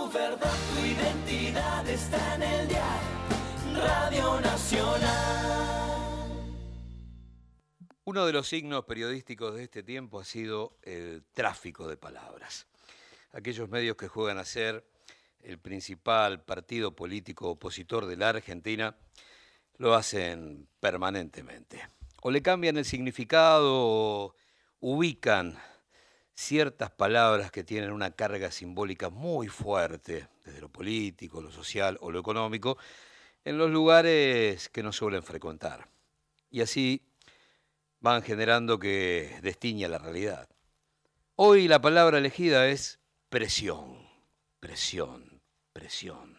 Tu verdad, tu identidad está en el dial. Radio Nacional. Uno de los signos periodísticos de este tiempo ha sido el tráfico de palabras. Aquellos medios que juegan a ser el principal partido político opositor de la Argentina lo hacen permanentemente. O le cambian el significado o ubican ciertas palabras que tienen una carga simbólica muy fuerte, desde lo político, lo social o lo económico, en los lugares que no suelen frecuentar. Y así van generando que destiña la realidad. Hoy la palabra elegida es presión, presión, presión.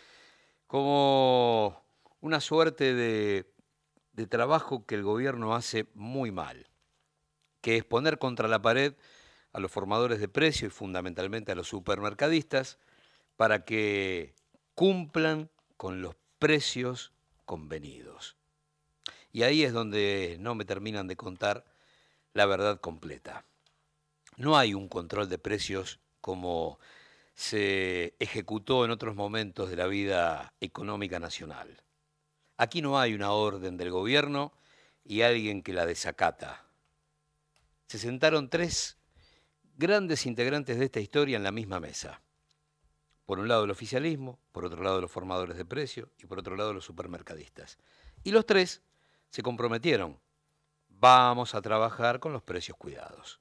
Como una suerte de trabajo que el gobierno hace muy mal, que es poner contra la pared a los formadores de precios y fundamentalmente a los supermercadistas para que cumplan con los precios convenidos. Y ahí es donde no me terminan de contar la verdad completa. No hay un control de precios como se ejecutó en otros momentos de la vida económica nacional. Aquí no hay una orden del gobierno y alguien que la desacata. Se sentaron tres grandes integrantes de esta historia en la misma mesa. Por un lado el oficialismo, por otro lado los formadores de precios y por otro lado los supermercadistas. Y los tres se comprometieron. Vamos a trabajar con los precios cuidados.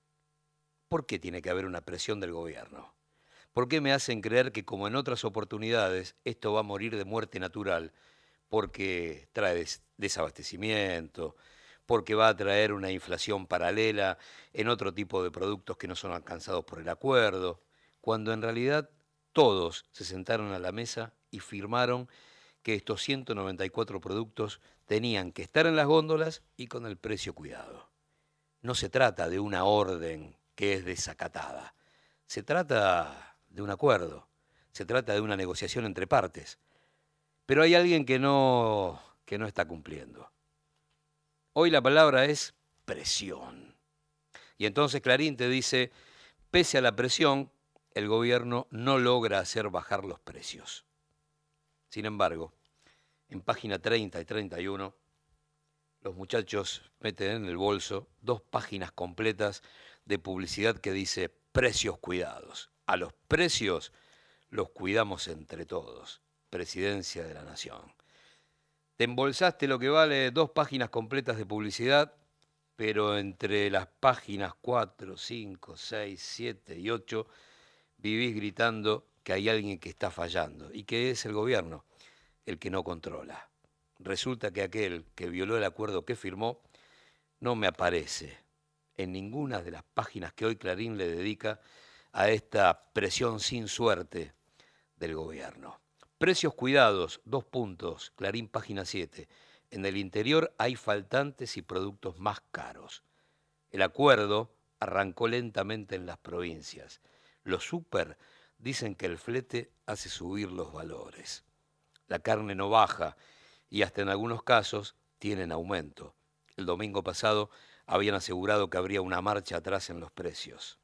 ¿Por qué tiene que haber una presión del gobierno? ¿Por qué me hacen creer que, como en otras oportunidades, esto va a morir de muerte natural porque trae desabastecimiento, porque va a traer una inflación paralela en otro tipo de productos que no son alcanzados por el acuerdo, cuando en realidad todos se sentaron a la mesa y firmaron que estos 194 productos tenían que estar en las góndolas y con el precio cuidado? No se trata de una orden que es desacatada, se trata de un acuerdo, se trata de una negociación entre partes. Pero hay alguien que no está cumpliendo. Hoy la palabra es presión. Y entonces Clarín te dice, pese a la presión, el gobierno no logra hacer bajar los precios. Sin embargo, en página 30 y 31, los muchachos meten en el bolso 2 páginas completas de publicidad que dice precios cuidados. A los precios los cuidamos entre todos. Presidencia de la Nación. Te embolsaste lo que vale 2 páginas completas de publicidad, pero entre las páginas 4, 5, 6, 7 y 8 vivís gritando que hay alguien que está fallando y que es el gobierno el que no controla. Resulta que aquel que violó el acuerdo que firmó no me aparece en ninguna de las páginas que hoy Clarín le dedica a esta presión sin suerte del gobierno. Precios cuidados, 2 puntos, Clarín página 7. En el interior hay faltantes y productos más caros. El acuerdo arrancó lentamente en las provincias. Los súper dicen que el flete hace subir los valores. La carne no baja y hasta en algunos casos tienen aumento. El domingo pasado habían asegurado que habría una marcha atrás en los precios.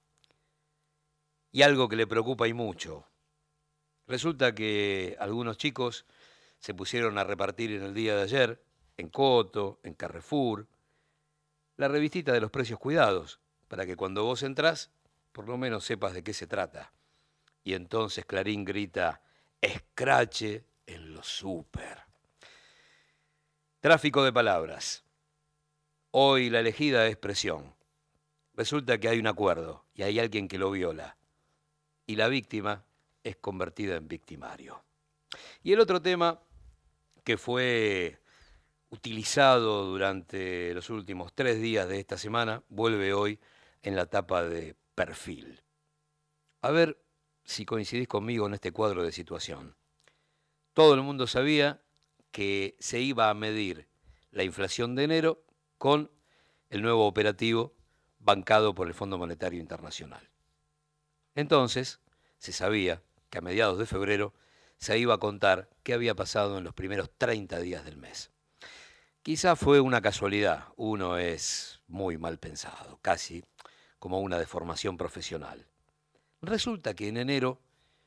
Y algo que le preocupa y mucho. Resulta que algunos chicos se pusieron a repartir en el día de ayer, en Coto, en Carrefour, la revistita de los precios cuidados, para que cuando vos entrás, por lo menos sepas de qué se trata. Y entonces Clarín grita, escrache en los súper. Tráfico de palabras. Hoy la elegida es presión. Resulta que hay un acuerdo y hay alguien que lo viola. Y la víctima es convertida en victimario. Y el otro tema que fue utilizado durante los últimos 3 días de esta semana vuelve hoy en la tapa de Perfil. A ver si coincidís conmigo en este cuadro de situación. Todo el mundo sabía que se iba a medir la inflación de enero con el nuevo operativo bancado por el Fondo Monetario Internacional. Entonces, se sabía que a mediados de febrero se iba a contar qué había pasado en los primeros 30 días del mes. Quizá fue una casualidad, uno es muy mal pensado, casi como una deformación profesional. Resulta que en enero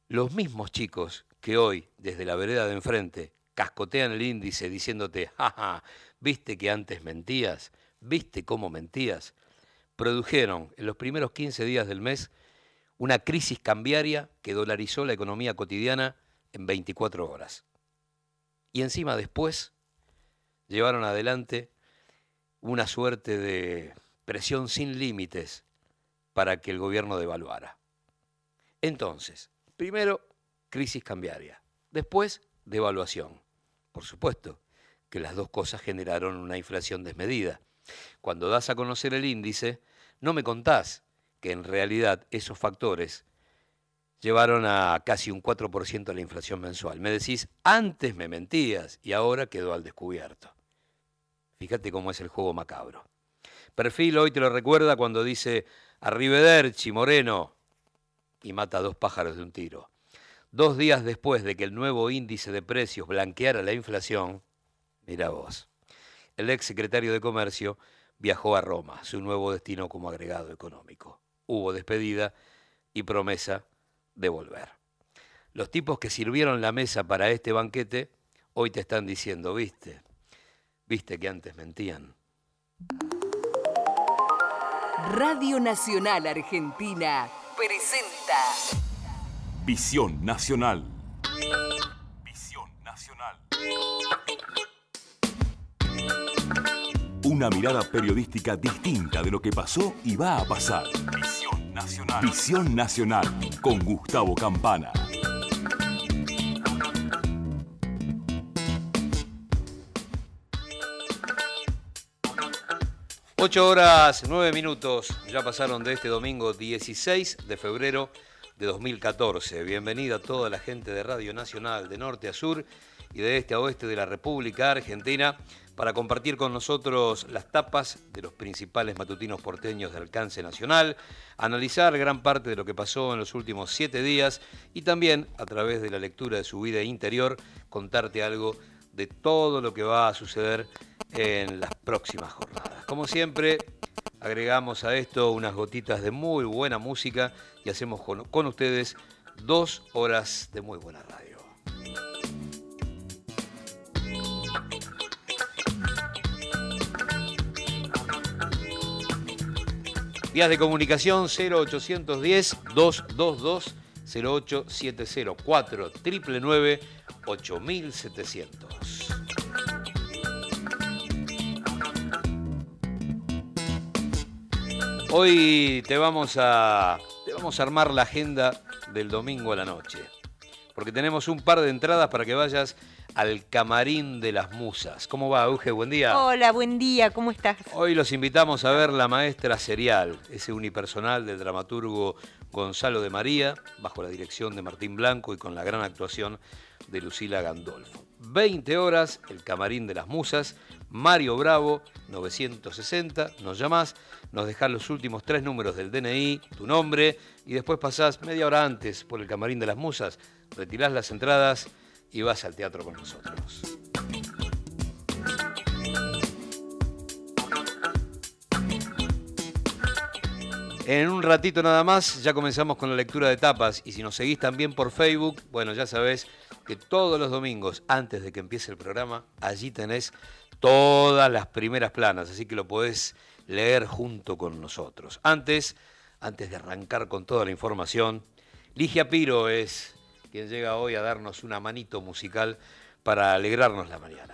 Los mismos chicos que hoy, desde la vereda de enfrente, cascotean el índice diciéndote, jaja, ¿viste que antes mentías? ¿Viste cómo mentías? Produjeron en los primeros 15 días del mes una crisis cambiaria que dolarizó la economía cotidiana en 24 horas. Y encima después llevaron adelante una suerte de presión sin límites para que el gobierno devaluara. Entonces, primero, crisis cambiaria. Después, devaluación. Por supuesto que las dos cosas generaron una inflación desmedida. Cuando das a conocer el índice, no me contás que en realidad esos factores llevaron a casi un 4% la inflación mensual. Me decís, antes me mentías y ahora quedó al descubierto. Fíjate cómo es el juego macabro. Perfil hoy te lo recuerda cuando dice, arrivederci, Moreno, y mata a 2 pájaros de un tiro. 2 días después de que el nuevo índice de precios blanqueara la inflación, mira vos, el ex secretario de Comercio viajó a Roma, su nuevo destino como agregado económico. Hubo despedida y promesa de volver. Los tipos que sirvieron la mesa para este banquete hoy te están diciendo, ¿viste? ¿Viste que antes mentían? Radio Nacional Argentina presenta Visión Nacional. Visión Nacional. Una mirada periodística distinta de lo que pasó y va a pasar. Visión Nacional. Visión Nacional con Gustavo Campana. Ocho horas, 9 minutos, ya pasaron de este domingo 16 de febrero de 2014. Bienvenida a toda la gente de Radio Nacional, de norte a sur y de este a oeste de la República Argentina, para compartir con nosotros las tapas de los principales matutinos porteños de alcance nacional, analizar gran parte de lo que pasó en los últimos 7 días y también, a través de la lectura de su vida interior, contarte algo de todo lo que va a suceder en las próximas jornadas. Como siempre, agregamos a esto unas gotitas de muy buena música y hacemos con ustedes 2 horas de muy buena radio. Vías de comunicación 0810-222-0870, 499-8700. Hoy te vamos a armar la agenda del domingo a la noche, porque tenemos un par de entradas para que vayas al Camarín de las Musas. ¿Cómo va, Euge? Buen día. Hola, buen día, ¿cómo estás? Hoy los invitamos a ver La Maestra Serial, ese unipersonal del dramaturgo Gonzalo de María, bajo la dirección de Martín Blanco y con la gran actuación de Lucila Gandolfo. 20 horas, el Camarín de las Musas, Mario Bravo, 960, nos llamás, nos dejás los últimos 3 números del DNI, tu nombre, y después pasás media hora antes por el Camarín de las Musas, retirás las entradas y vas al teatro con nosotros. En un ratito nada más ya comenzamos con la lectura de tapas y si nos seguís también por Facebook, bueno, ya sabés que todos los domingos antes de que empiece el programa, allí tenés todas las primeras planas, así que lo podés leer junto con nosotros. Antes de arrancar con toda la información, Ligia Piro es quien llega hoy a darnos una manito musical para alegrarnos la mañana.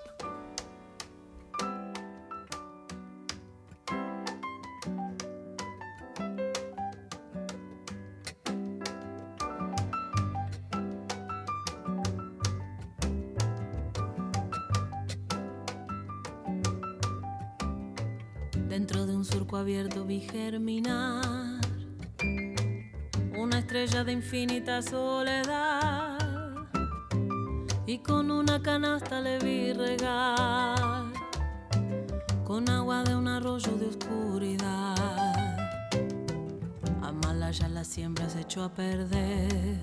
Dentro de un surco abierto vi germinar una estrella de infinita soledad y con una canasta le vi regar con agua de un arroyo de oscuridad. A Malaya la siembra se echó a perder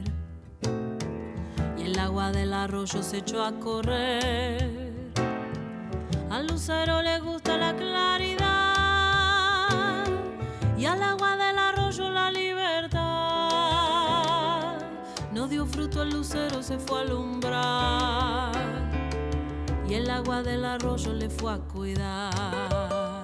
y el agua del arroyo se echó a correr. Al lucero le gusta la claridad y al agua del arroyo la libertad. no dio fruto el lucero, se fue a alumbrar y el agua del arroyo le fue a cuidar.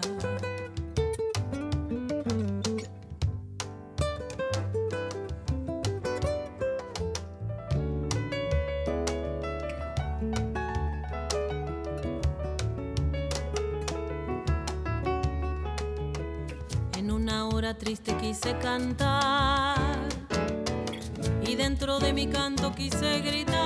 En una hora triste quise cantar y dentro de mi canto quise gritar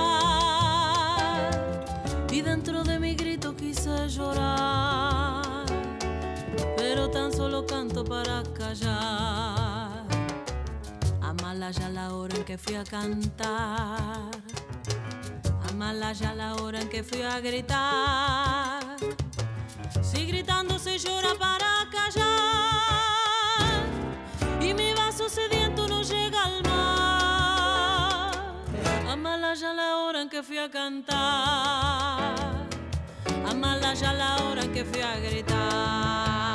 y dentro de mi grito quise llorar, pero tan solo canto para callar. Amalaya la hora en que fui a cantar, Amalaya la hora en que fui a gritar. Si gritando se llora para callar y mi vaso sediento no llega al mar. Amalaya la hora en que fui a cantar, Amalaya la hora en que fui a gritar.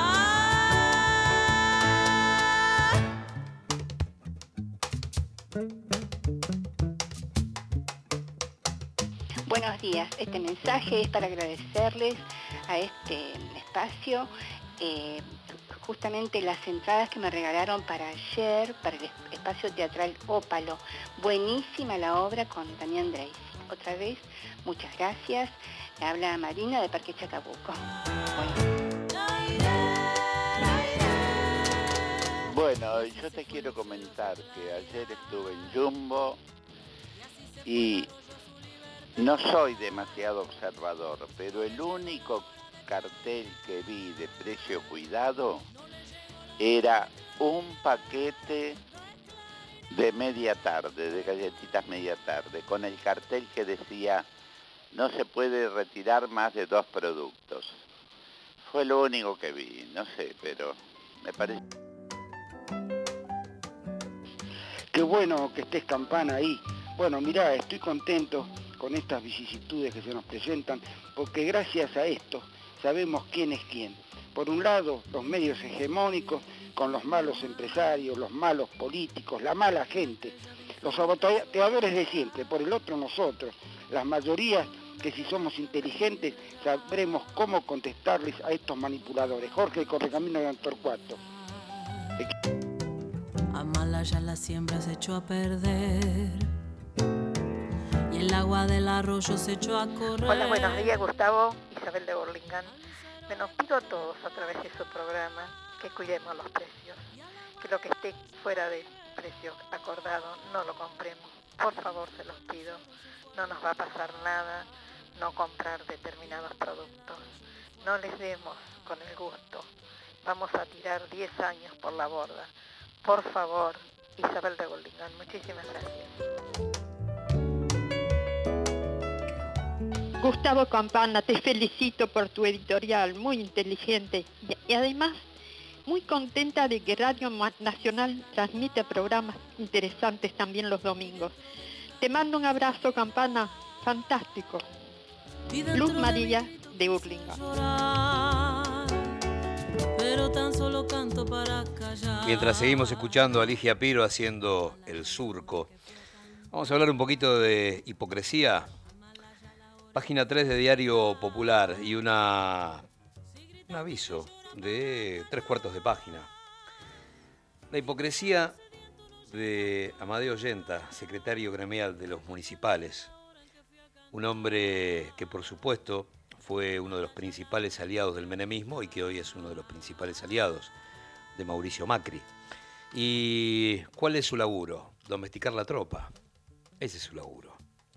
Buenos días, este mensaje es para agradecerles a este espacio justamente las entradas que me regalaron para ayer, para el espacio teatral Ópalo. Buenísima la obra con Damián Dreis. Otra vez, muchas gracias. Le habla Marina de Parque Chacabuco. Bueno, yo te quiero comentar que ayer estuve en Jumbo y no soy demasiado observador, pero el único cartel que vi de precio cuidado era un paquete de media tarde, de galletitas media tarde, con el cartel que decía no se puede retirar más de 2 productos. Fue lo único que vi, no sé, pero me parece... Qué bueno que estés, Campana, ahí. Bueno, mirá, estoy contento con estas vicisitudes que se nos presentan, porque gracias a esto sabemos quién es quién. Por un lado, los medios hegemónicos, con los malos empresarios, los malos políticos, la mala gente, los saboteadores de siempre. Por el otro, nosotros, las mayorías que si somos inteligentes sabremos cómo contestarles a estos manipuladores. Jorge Correcamino de Antorcuato. Amalaya la siembra se echó a perder y el agua del arroyo se echó a correr. Hola, buenos días, Gustavo, Isabel de Burlingame. Bueno, pido a todos a través de su programa que cuidemos los precios, que lo que esté fuera de precio acordado no lo compremos. Por favor, se los pido. No nos va a pasar nada no comprar determinados productos. No les demos con el gusto. Vamos a tirar 10 años por la borda. Por favor, Isabel de Burlingame, muchísimas gracias. Gustavo Campana, te felicito por tu editorial, muy inteligente y además muy contenta de que Radio Nacional transmite programas interesantes también los domingos. Te mando un abrazo, Campana, fantástico. Luz María de Burlingame. Pero tan solo canto para callar. Mientras seguimos escuchando a Ligia Piro haciendo El Surco, vamos a hablar un poquito de hipocresía. Página 3 de Diario Popular y un aviso de 3/4 de página. La hipocresía de Amadeo Yenta, secretario gremial de los municipales. Un hombre que, por supuesto, fue uno de los principales aliados del menemismo y que hoy es uno de los principales aliados de Mauricio Macri. ¿Y cuál es su laburo? Domesticar la tropa. Ese es su laburo.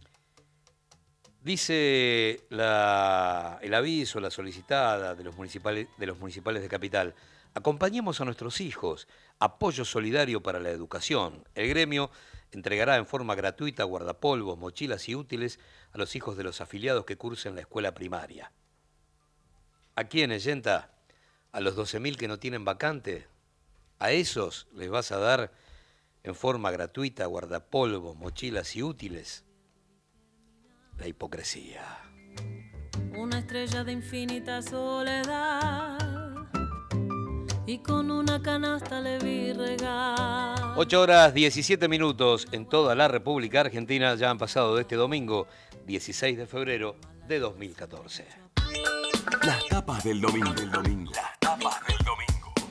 Dice el aviso, la solicitada de los municipales de Capital: acompañemos a nuestros hijos, apoyo solidario para la educación. El gremio entregará en forma gratuita guardapolvos, mochilas y útiles a los hijos de los afiliados que cursen la escuela primaria. ¿A quiénes, Yenta? ¿A los 12.000 que no tienen vacante? ¿A esos les vas a dar en forma gratuita guardapolvos, mochilas y útiles? La hipocresía. Una estrella de infinita soledad y con una canasta le vi regar. 8 horas 17 minutos en toda la República Argentina. Ya han pasado de este domingo 16 de febrero de 2014. Las tapas del domingo. Las tapas del domingo.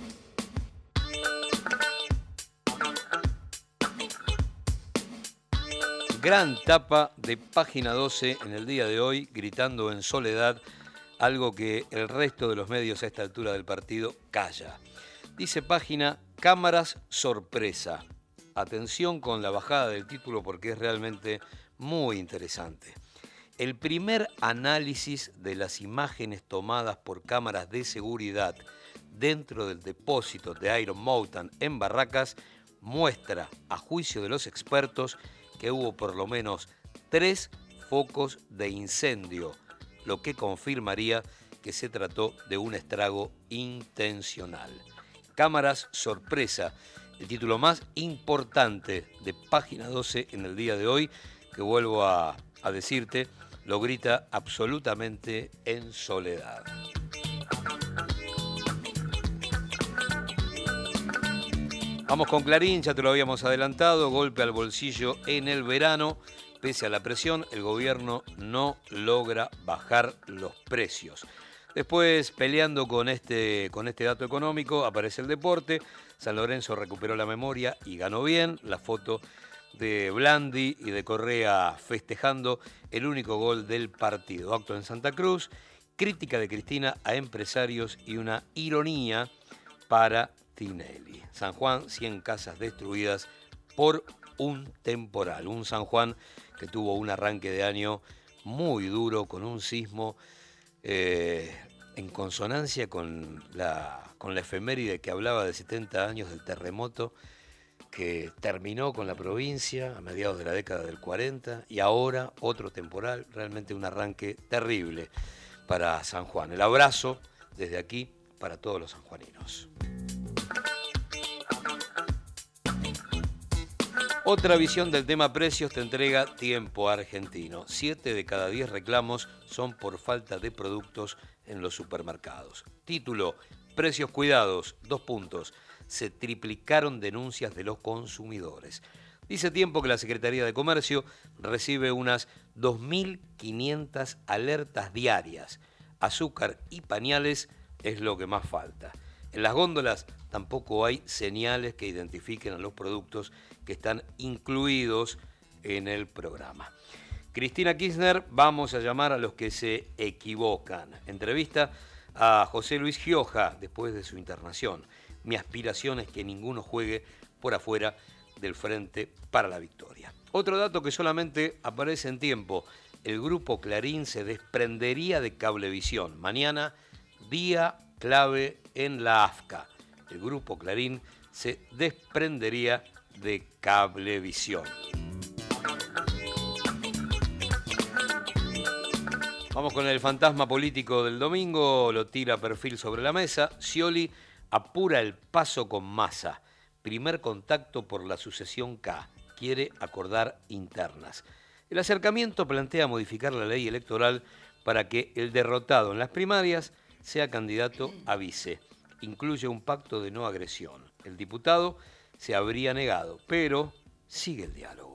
Gran tapa de Página 12 en el día de hoy, gritando en soledad algo que el resto de los medios a esta altura del partido calla. Dice Página, cámaras sorpresa. Atención con la bajada del título porque es realmente muy interesante. El primer análisis de las imágenes tomadas por cámaras de seguridad dentro del depósito de Iron Mountain en Barracas muestra, a juicio de los expertos, que hubo por lo menos 3 focos de incendio, lo que confirmaría que se trató de un estrago intencional. Cámaras sorpresa, el título más importante de Página 12 en el día de hoy, que vuelvo a decirte, lo grita absolutamente en soledad. Vamos con Clarín, ya te lo habíamos adelantado, golpe al bolsillo en el verano. Pese a la presión, el gobierno no logra bajar los precios. Después, peleando con este dato económico, aparece el deporte. San Lorenzo recuperó la memoria y ganó bien. La foto de Blandi y de Correa festejando el único gol del partido. Acto en Santa Cruz, crítica de Cristina a empresarios y una ironía para Tinelli. San Juan, 100 casas destruidas por un temporal. Un San Juan que tuvo un arranque de año muy duro, con un sismo en consonancia con la efeméride que hablaba de 70 años del terremoto que terminó con la provincia a mediados de la década del 40 y ahora otro temporal, realmente un arranque terrible para San Juan. El abrazo desde aquí para todos los sanjuaninos. Otra visión del tema precios te entrega Tiempo Argentino. 7 de cada 10 reclamos son por falta de productos en los supermercados. Título, precios cuidados, 2 puntos. Se triplicaron denuncias de los consumidores. Dice Tiempo que la Secretaría de Comercio recibe unas 2.500 alertas diarias. Azúcar y pañales es lo que más falta. En las góndolas tampoco hay señales que identifiquen a los productos que están incluidos en el programa. Cristina Kirchner, vamos a llamar a los que se equivocan. Entrevista a José Luis Gioja después de su internación. Mi aspiración es que ninguno juegue por afuera del Frente para la Victoria. Otro dato que solamente aparece en Tiempo. El grupo Clarín se desprendería de Cablevisión. Mañana, día clave en la AFCA. El grupo Clarín se desprendería de Cablevisión. Vamos con el fantasma político del domingo, lo tira perfil sobre la mesa. Scioli apura el paso con Massa. Primer contacto por la sucesión K. Quiere acordar internas. El acercamiento plantea modificar la ley electoral para que el derrotado en las primarias sea candidato a vice. Incluye un pacto de no agresión. El diputado se habría negado, pero sigue el diálogo.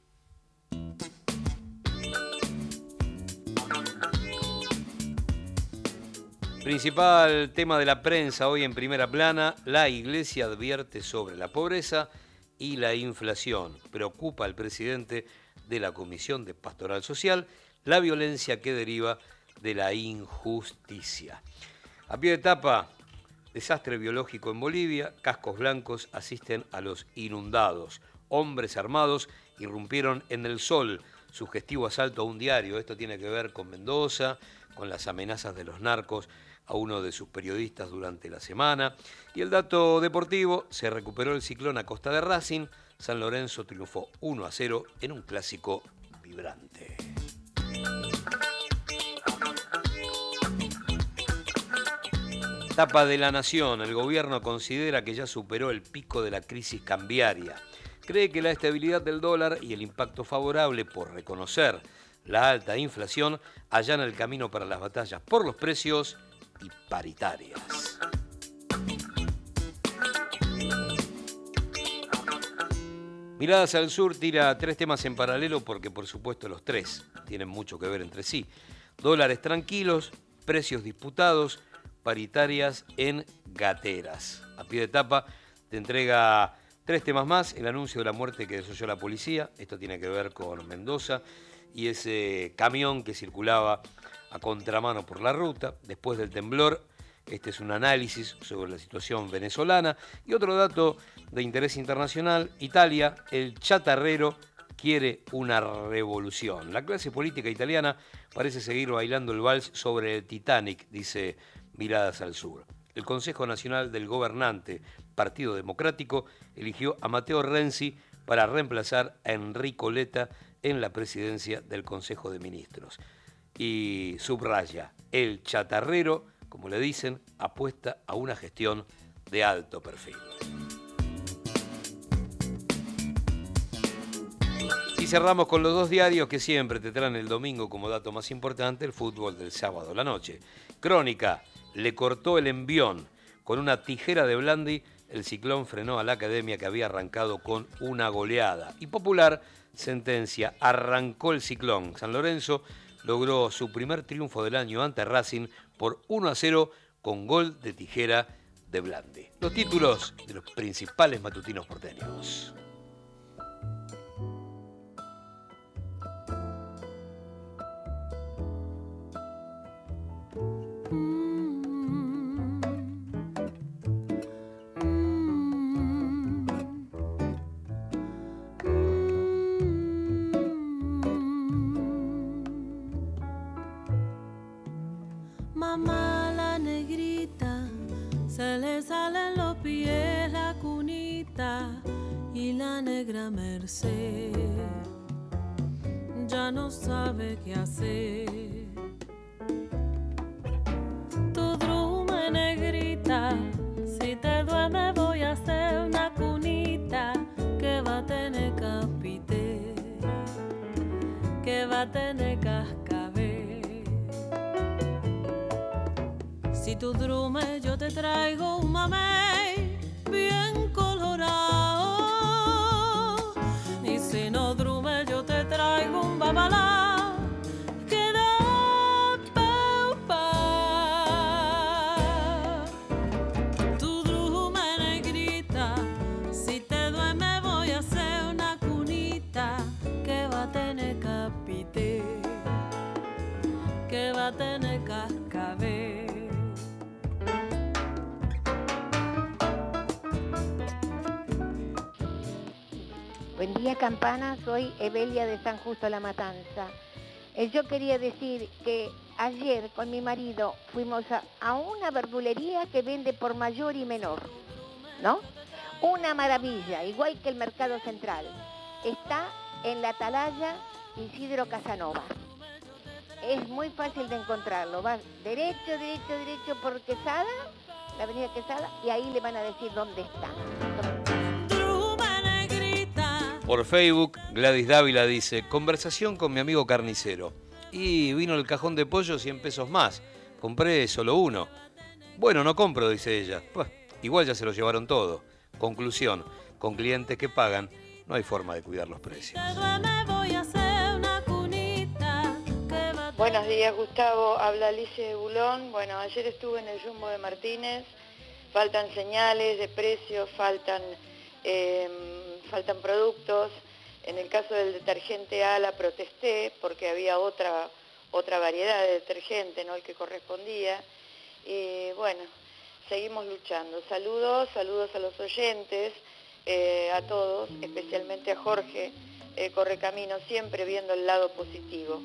Principal tema de la prensa hoy en primera plana, la Iglesia advierte sobre la pobreza y la inflación. Preocupa al presidente de la Comisión de Pastoral Social la violencia que deriva de la injusticia. A pie de tapa, desastre biológico en Bolivia, cascos blancos asisten a los inundados. Hombres armados irrumpieron en El Sol, sugestivo asalto a un diario. Esto tiene que ver con Mendoza, con las amenazas de los narcos a uno de sus periodistas durante la semana. Y el dato deportivo, se recuperó el ciclón a costa de Racing. San Lorenzo triunfó 1-0 en un clásico vibrante. Tapa de La Nación. El gobierno considera que ya superó el pico de la crisis cambiaria. Cree que la estabilidad del dólar y el impacto favorable por reconocer la alta inflación allana el camino para las batallas por los precios y paritarias. Miradas al Sur tira 3 temas en paralelo porque, por supuesto, los 3 tienen mucho que ver entre sí. Dólares tranquilos, precios disputados, paritarias en gateras. A pie de tapa te entrega 3 temas más, el anuncio de la muerte que desoyó la policía, esto tiene que ver con Mendoza, y ese camión que circulaba a contramano por la ruta. Después del temblor, este es un análisis sobre la situación venezolana. Y otro dato de interés internacional, Italia, el chatarrero quiere una revolución. La clase política italiana parece seguir bailando el vals sobre el Titanic, dice Miradas al Sur. El Consejo Nacional del Gobernante, Partido Democrático, eligió a Matteo Renzi para reemplazar a Enrico Letta en la presidencia del Consejo de Ministros. Y subraya, el chatarrero, como le dicen, apuesta a una gestión de alto perfil. Y cerramos con los 2 diarios que siempre te traen el domingo como dato más importante, el fútbol del sábado a la noche. Crónica, le cortó el envión. Con una tijera de Blandi, el Ciclón frenó a la Academia que había arrancado con una goleada. Y Popular, sentencia, arrancó el Ciclón. San Lorenzo logró su primer triunfo del año ante Racing por 1-0 con gol de tijera de Blandi. Los títulos de los principales matutinos porteños. Mamá la negrita, se le salen los pies la cunita y la negra Merced ya no sabe qué hacer. Tu drume negrita, si te duerme voy a hacer una cunita que va a tener capité, que va a tener cascabel. Si tu drume yo te traigo un mamey bien colorado, y si no drume yo te traigo un babalá que da peupa. Tu drume negrita, si te duerme voy a hacer una cunita que va a tener capité, que va a tener cascabel. Buen día, Campana, soy Evelia de San Justo La Matanza. Yo quería decir que ayer con mi marido fuimos a una verdulería que vende por mayor y menor, ¿no? Una maravilla, igual que el Mercado Central. Está en la Atalaya Isidro Casanova. Es muy fácil de encontrarlo. Vas derecho por Quesada, la avenida Quesada, y ahí le van a decir dónde está. Por Facebook, Gladys Dávila dice, conversación con mi amigo carnicero. Y vino el cajón de pollo 100 pesos más. Compré solo uno. Bueno, no compro, dice ella. Pues, igual ya se lo llevaron todo. Conclusión, con clientes que pagan, no hay forma de cuidar los precios. Buenos días, Gustavo. Habla Alicia de Bulón. Bueno, ayer estuve en el Jumbo de Martínez. Faltan señales de precios, faltan productos. En el caso del detergente ALA protesté porque había otra variedad de detergente, no el que correspondía. Y bueno, seguimos luchando. Saludos a los oyentes, a todos, especialmente a Jorge Correcamino, siempre viendo el lado positivo.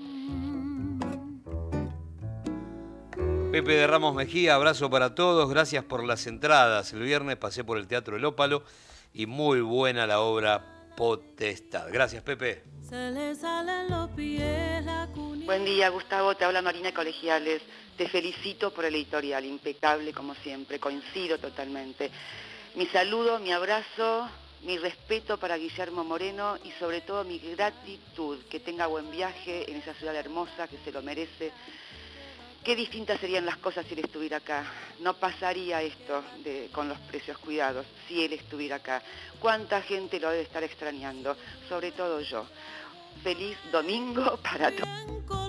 Pepe de Ramos Mejía, abrazo para todos, gracias por las entradas. El viernes pasé por el Teatro El Ópalo y muy buena la obra Potestad. Gracias, Pepe. Se le salen los pies la cunita. Buen día, Gustavo, te habla Marina Colegiales. Te felicito por el editorial, impecable como siempre, coincido totalmente. Mi saludo, mi abrazo, mi respeto para Guillermo Moreno y sobre todo mi gratitud, que tenga buen viaje en esa ciudad hermosa que se lo merece. Qué distintas serían las cosas si él estuviera acá. No pasaría esto con los precios cuidados si él estuviera acá. ¿Cuánta gente lo debe estar extrañando? Sobre todo yo. Feliz domingo para todos.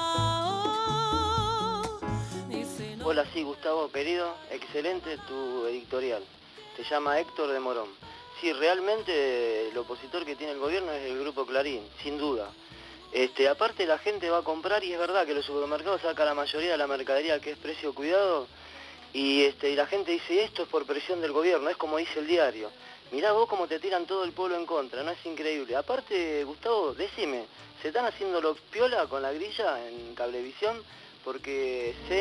Hola, sí, Gustavo, querido. Excelente tu editorial. Se llama Héctor de Morón. Sí, realmente el opositor que tiene el gobierno es el Grupo Clarín, sin duda. Aparte la gente va a comprar y es verdad que los supermercados sacan la mayoría de la mercadería que es precio cuidado y la gente dice esto es por presión del gobierno, es como dice el diario. Mirá vos cómo te tiran todo el pueblo en contra, ¿no? Es increíble. Aparte, Gustavo, decime, ¿se están haciendo los piola con la grilla en Cablevisión? Porque sé...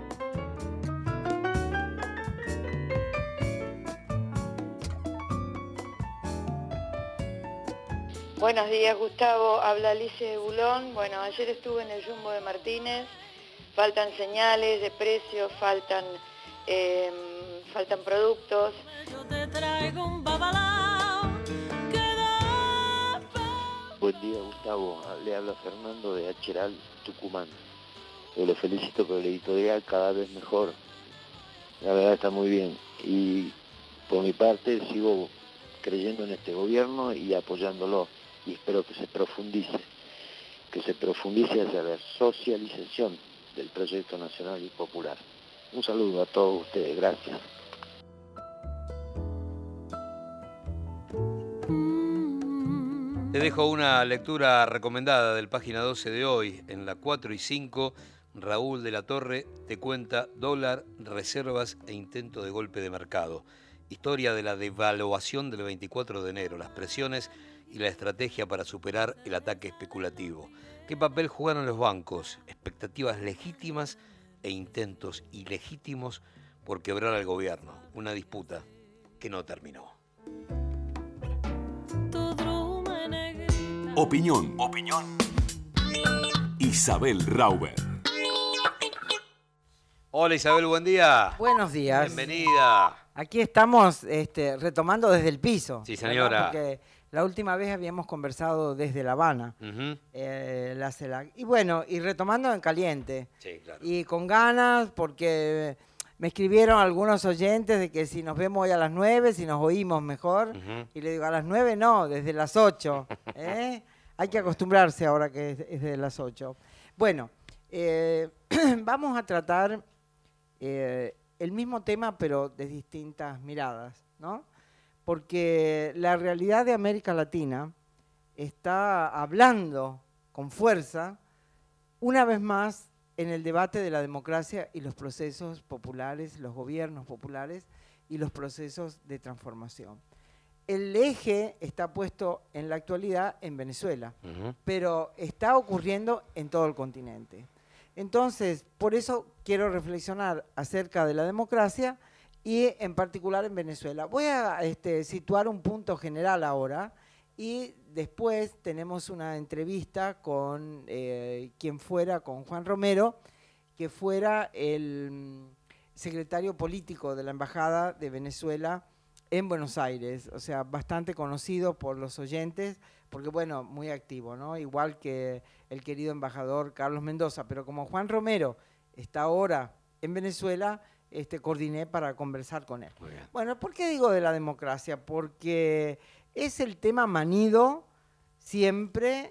Buenos días, Gustavo. Habla Alicia de Bulón. Bueno, ayer estuve en el Jumbo de Martínez. Faltan señales de precios, faltan productos. Yo te traigo un babalao que da... Buen día, Gustavo. Le habla Fernando de Acheral, Tucumán. Yo lo felicito por el editorial, cada vez mejor. La verdad está muy bien. Y por mi parte sigo creyendo en este gobierno y apoyándolo. Y espero que se profundice hacia la socialización del proyecto nacional y popular. Un saludo a todos ustedes, gracias. Te dejo una lectura recomendada del página 12 de hoy. En la 4 y 5, Raúl de la Torre te cuenta dólar, reservas e intento de golpe de mercado. Historia de la devaluación del 24 de enero, las presiones y la estrategia para superar el ataque especulativo. ¿Qué papel jugaron los bancos? Expectativas legítimas e intentos ilegítimos por quebrar al gobierno. Una disputa que no terminó. Opinión. Isabel Rauber. Hola Isabel, buen día. Buenos días. Bienvenida. Aquí estamos retomando desde el piso. Sí, señora. Porque la última vez habíamos conversado desde La Habana, la CELAC. Y bueno, y retomando en caliente. Sí, claro. Y con ganas, porque me escribieron algunos oyentes de que si nos vemos hoy a las 9, si nos oímos mejor. Y le digo, a las 9 no, desde las 8. Hay que acostumbrarse ahora que es desde las 8. Bueno, vamos a tratar el mismo tema, pero de distintas miradas, ¿no? Porque la realidad de América Latina está hablando con fuerza, una vez más, en el debate de la democracia y los procesos populares, los gobiernos populares y los procesos de transformación. El eje está puesto en la actualidad en Venezuela, pero está ocurriendo en todo el continente. Entonces, por eso quiero reflexionar acerca de la democracia y en particular en Venezuela. Voy a situar un punto general ahora y después tenemos una entrevista con con Juan Romero, que fuera el secretario político de la Embajada de Venezuela en Buenos Aires, o sea, bastante conocido por los oyentes, porque bueno, muy activo, ¿no? Igual que el querido embajador Carlos Mendoza, pero como Juan Romero está ahora en Venezuela, coordiné para conversar con él. Bueno, ¿por qué digo de la democracia? Porque es el tema manido siempre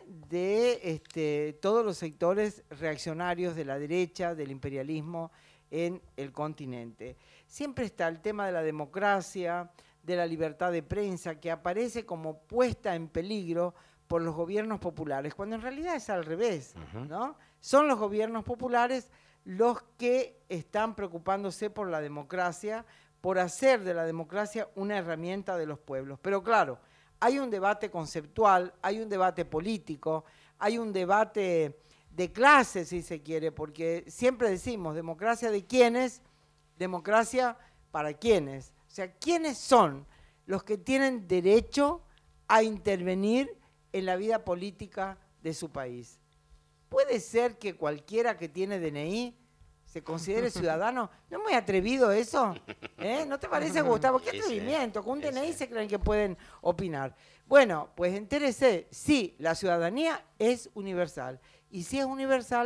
de todos los sectores reaccionarios de la derecha, del imperialismo en el continente. Siempre está el tema de la democracia, de la libertad de prensa, que aparece como puesta en peligro por los gobiernos populares, cuando en realidad es al revés, ¿no? Son los gobiernos populares los que están preocupándose por la democracia, por hacer de la democracia una herramienta de los pueblos. Pero claro, hay un debate conceptual, hay un debate político, hay un debate de clase, si se quiere, porque siempre decimos, democracia de quiénes, democracia para quiénes. O sea, ¿quiénes son los que tienen derecho a intervenir en la vida política de su país? ¿Puede ser que cualquiera que tiene DNI se considere ciudadano? ¿No es muy atrevido eso? ¿No te parece, Gustavo? ¿Qué atrevimiento? Con un DNI se creen que pueden opinar. Bueno, pues entérese, sí, la ciudadanía es universal. Y si es universal,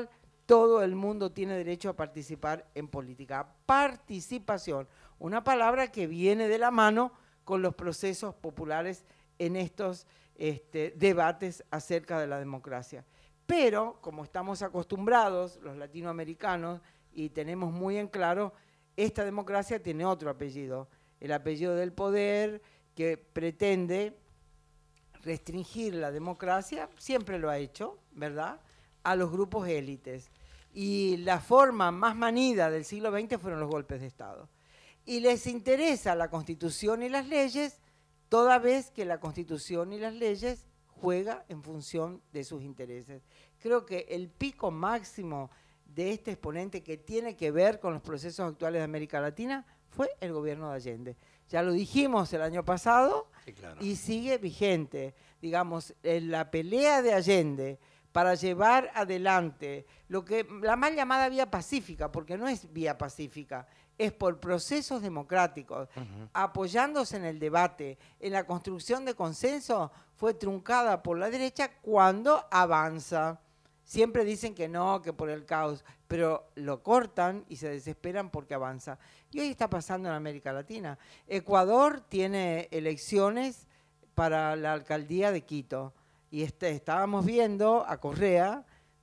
todo el mundo tiene derecho a participar en política. Participación, una palabra que viene de la mano con los procesos populares en estos debates acerca de la democracia. Pero, como estamos acostumbrados, los latinoamericanos, y tenemos muy en claro, esta democracia tiene otro apellido, el apellido del poder, que pretende restringir la democracia, siempre lo ha hecho, ¿verdad?, a los grupos élites. Y la forma más manida del siglo XX fueron los golpes de Estado. Y les interesa la Constitución y las leyes, toda vez que la Constitución y las leyes juega en función de sus intereses. Creo que el pico máximo de este exponente que tiene que ver con los procesos actuales de América Latina fue el gobierno de Allende. Ya lo dijimos el año pasado, sí, claro, y sigue vigente. Digamos, en la pelea de Allende para llevar adelante lo que la mal llamada vía pacífica, porque no es vía pacífica, es por procesos democráticos, apoyándose en el debate, en la construcción de consenso, fue truncada por la derecha cuando avanza. Siempre dicen que no, que por el caos, pero lo cortan y se desesperan porque avanza. Y hoy está pasando en América Latina. Ecuador tiene elecciones para la alcaldía de Quito. Y estábamos viendo a Correa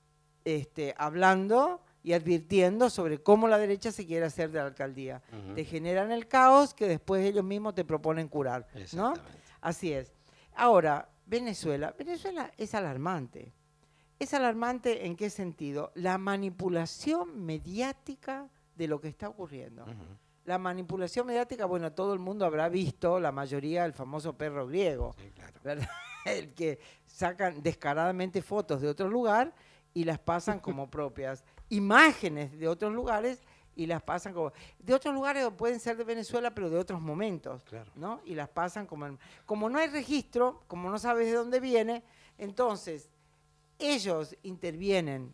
hablando y advirtiendo sobre cómo la derecha se quiere hacer de la alcaldía. Te generan el caos que después ellos mismos te proponen curar, ¿no? Así es. Ahora, Venezuela es alarmante. ¿Es alarmante en qué sentido? La manipulación mediática de lo que está ocurriendo. La manipulación mediática, bueno, todo el mundo habrá visto, la mayoría, el famoso perro griego, sí, claro, ¿verdad? El que sacan descaradamente fotos de otro lugar y las pasan como propias. Imágenes de otros lugares y las pasan como... De otros lugares pueden ser de Venezuela, pero de otros momentos, claro, ¿no? Y las pasan como... Como no hay registro, como no sabes de dónde viene, entonces ellos intervienen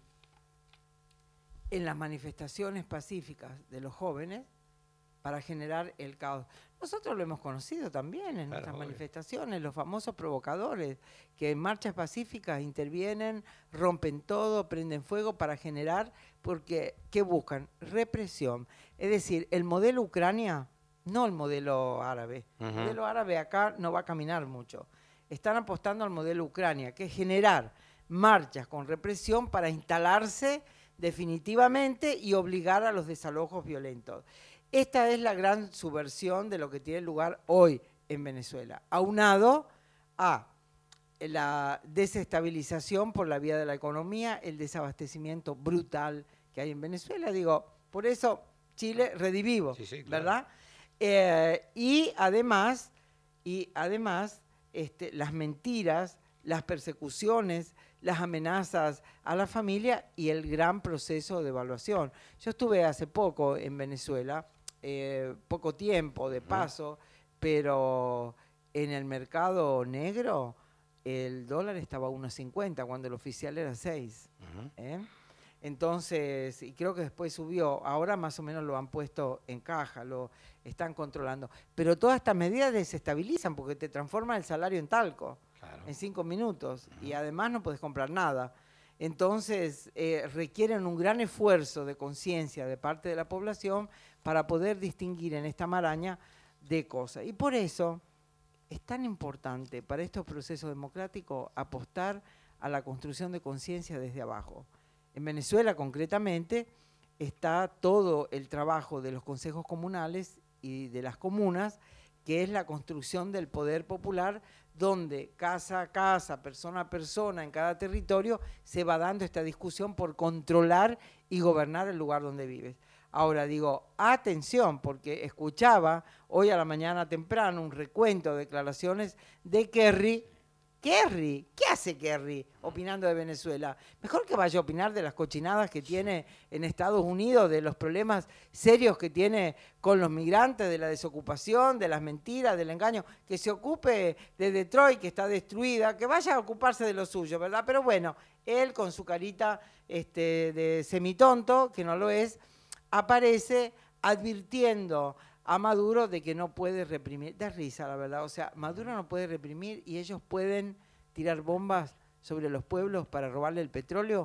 en las manifestaciones pacíficas de los jóvenes para generar el caos. Nosotros lo hemos conocido también en nuestras manifestaciones, los famosos provocadores que en marchas pacíficas intervienen, rompen todo, prenden fuego para generar, porque ¿qué buscan? Represión. Es decir, el modelo Ucrania, no el modelo árabe. El modelo árabe acá no va a caminar mucho. Están apostando al modelo Ucrania, que es generar marchas con represión para instalarse definitivamente y obligar a los desalojos violentos. Esta es la gran subversión de lo que tiene lugar hoy en Venezuela, aunado a la desestabilización por la vía de la economía, el desabastecimiento brutal que hay en Venezuela. Digo, por eso Chile redivivo, sí, sí, claro, ¿verdad? Y además las mentiras, las persecuciones, las amenazas a la familia y el gran proceso de evaluación. Yo estuve hace poco en Venezuela, poco tiempo de paso, pero en el mercado negro el dólar estaba a 1.50 cuando el oficial era 6. Entonces, y creo que después subió, ahora más o menos lo han puesto en caja, lo están controlando. Pero todas estas medidas desestabilizan porque te transforman el salario en talco, claro, en 5 minutos, y además no puedes comprar nada. Entonces, requieren un gran esfuerzo de conciencia de parte de la población para poder distinguir en esta maraña de cosas. Y por eso es tan importante para estos procesos democráticos apostar a la construcción de conciencia desde abajo. En Venezuela, concretamente, está todo el trabajo de los consejos comunales y de las comunas, que es la construcción del poder popular, donde casa a casa, persona a persona, en cada territorio, se va dando esta discusión por controlar y gobernar el lugar donde vives. Ahora digo, atención, porque escuchaba hoy a la mañana temprano un recuento de declaraciones de Kerry. ¿Qué hace Kerry opinando de Venezuela? Mejor que vaya a opinar de las cochinadas que tiene en Estados Unidos, de los problemas serios que tiene con los migrantes, de la desocupación, de las mentiras, del engaño. Que se ocupe de Detroit, que está destruida, que vaya a ocuparse de lo suyo, ¿verdad? Pero bueno, él con su carita de semitonto, que no lo es, aparece advirtiendo a Maduro de que no puede reprimir. Da risa, la verdad. O sea, Maduro no puede reprimir y ellos pueden tirar bombas sobre los pueblos para robarle el petróleo.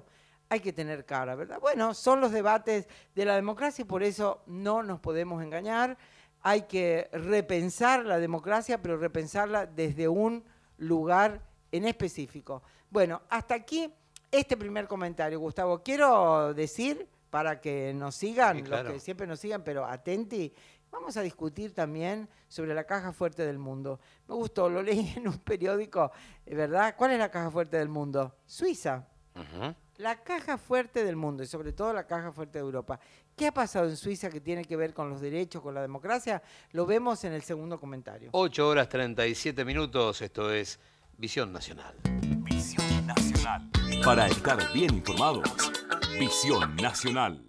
hay que tener cara, ¿verdad? Bueno, son los debates de la democracia y por eso no nos podemos engañar. Hay que repensar la democracia, pero repensarla desde un lugar en específico. Bueno, hasta aquí este primer comentario, Gustavo. Quiero decir, para que nos sigan, sí, claro, los que siempre nos sigan, pero atenti, vamos a discutir también sobre la caja fuerte del mundo. Me gustó, lo leí en un periódico, ¿verdad? ¿Cuál es la caja fuerte del mundo? Suiza. La caja fuerte del mundo y sobre todo la caja fuerte de Europa. ¿Qué ha pasado en Suiza que tiene que ver con los derechos, con la democracia? Lo vemos en el segundo comentario. 8:37, esto es Visión Nacional. Visión Nacional. Para estar bien informados, Visión Nacional.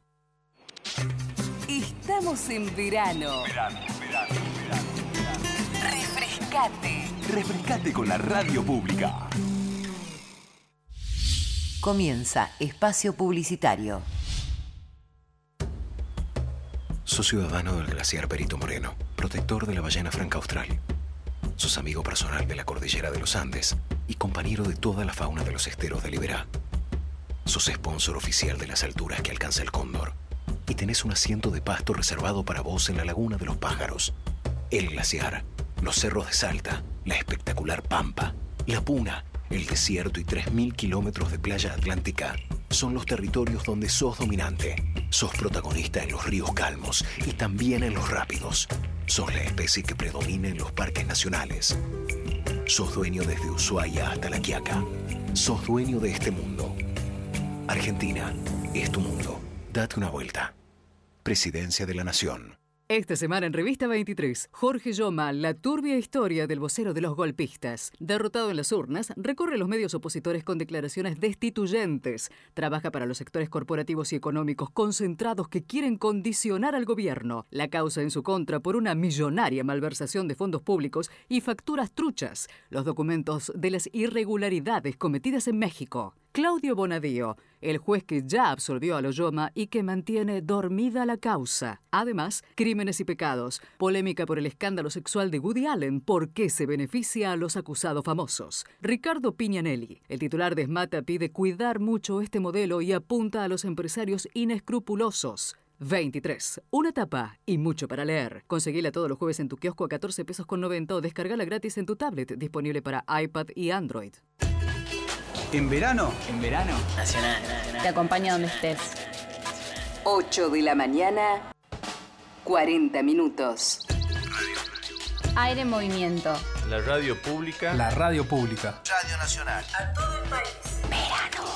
Estamos en verano. Verano. Refrescate. Refrescate con la radio pública. Comienza Espacio Publicitario. Sos ciudadano del glaciar Perito Moreno, protector de la ballena franca austral. Sos amigo personal de la cordillera de los Andes y compañero de toda la fauna de los esteros de Liberá. Sos sponsor oficial de las alturas que alcanza el cóndor y tenés un asiento de pasto reservado para vos en la Laguna de los Pájaros, el glaciar, los cerros de Salta, la espectacular Pampa, la Puna, el desierto y 3.000 kilómetros de playa atlántica son los territorios donde sos dominante. Sos protagonista en los ríos calmos y también en los rápidos. Sos la especie que predomina en los parques nacionales. Sos dueño desde Ushuaia hasta La Quiaca. Sos dueño de este mundo. Argentina es tu mundo. Date una vuelta. Presidencia de la Nación. Esta semana en Revista 23, Jorge Yoma, la turbia historia del vocero de los golpistas. Derrotado en las urnas, recorre los medios opositores con declaraciones destituyentes. Trabaja para los sectores corporativos y económicos concentrados que quieren condicionar al gobierno. La causa en su contra por una millonaria malversación de fondos públicos y facturas truchas. Los documentos de las irregularidades cometidas en México. Claudio Bonadío, el juez que ya absolvió a Loyoma y que mantiene dormida la causa. Además, Crímenes y Pecados, polémica por el escándalo sexual de Woody Allen, ¿por qué se beneficia a los acusados famosos? Ricardo Piñanelli, el titular de Esmata, pide cuidar mucho este modelo y apunta a los empresarios inescrupulosos. 23. Una tapa y mucho para leer. Conseguila todos los jueves en tu kiosco a 14 pesos con 90 o descargala gratis en tu tablet, disponible para iPad y Android. En verano. Nacional. Te acompaña donde estés. 8 de la mañana, 40 minutos. Aire en movimiento. La radio pública. Radio Nacional. A todo el país. Verano.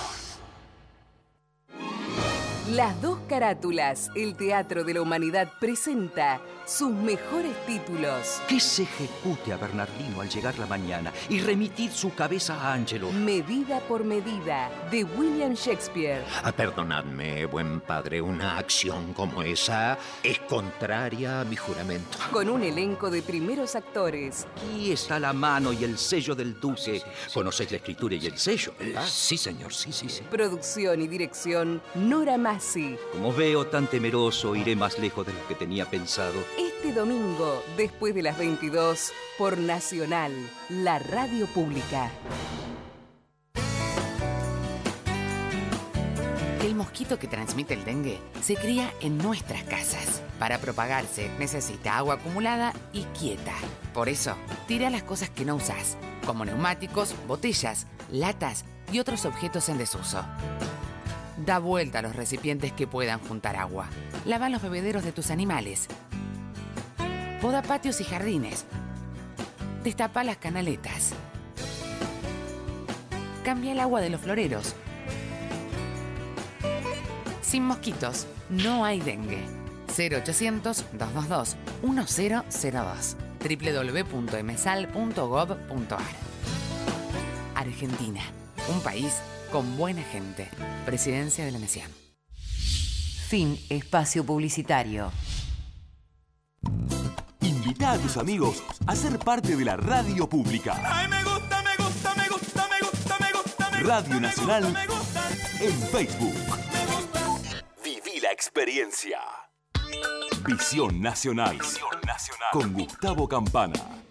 Las dos carátulas, el Teatro de la Humanidad presenta sus mejores títulos. Que se ejecute a Bernardino al llegar la mañana y remitir su cabeza a Ángelo. Medida por medida, de William Shakespeare. Perdonadme, buen padre, una acción como esa es contraria a mi juramento. Con un elenco de primeros actores. Aquí está la mano y el sello del duque. ¿Conocéis la escritura y el sello, verdad? Sí, señor, sí. Producción y dirección, Nora Massi. Como veo tan temeroso, iré más lejos de lo que tenía pensado. Este domingo, después de las 22, por Nacional, la radio pública. El mosquito que transmite el dengue se cría en nuestras casas. Para propagarse necesita agua acumulada y quieta. Por eso, tira las cosas que no usás, como neumáticos, botellas, latas y otros objetos en desuso. Da vuelta a los recipientes que puedan juntar agua. Lava los bebederos de tus animales. Poda patios y jardines. Destapa las canaletas. Cambia el agua de los floreros. Sin mosquitos, no hay dengue. 0800-222-1002. www.msal.gov.ar. Argentina, un país con buena gente. Presidencia de la Nación. Fin Espacio Publicitario. Invita a tus amigos a ser parte de la radio pública. Ay, me gusta. Radio Nacional en Facebook. Viví la experiencia. Visión Nacional. Con Gustavo Campana.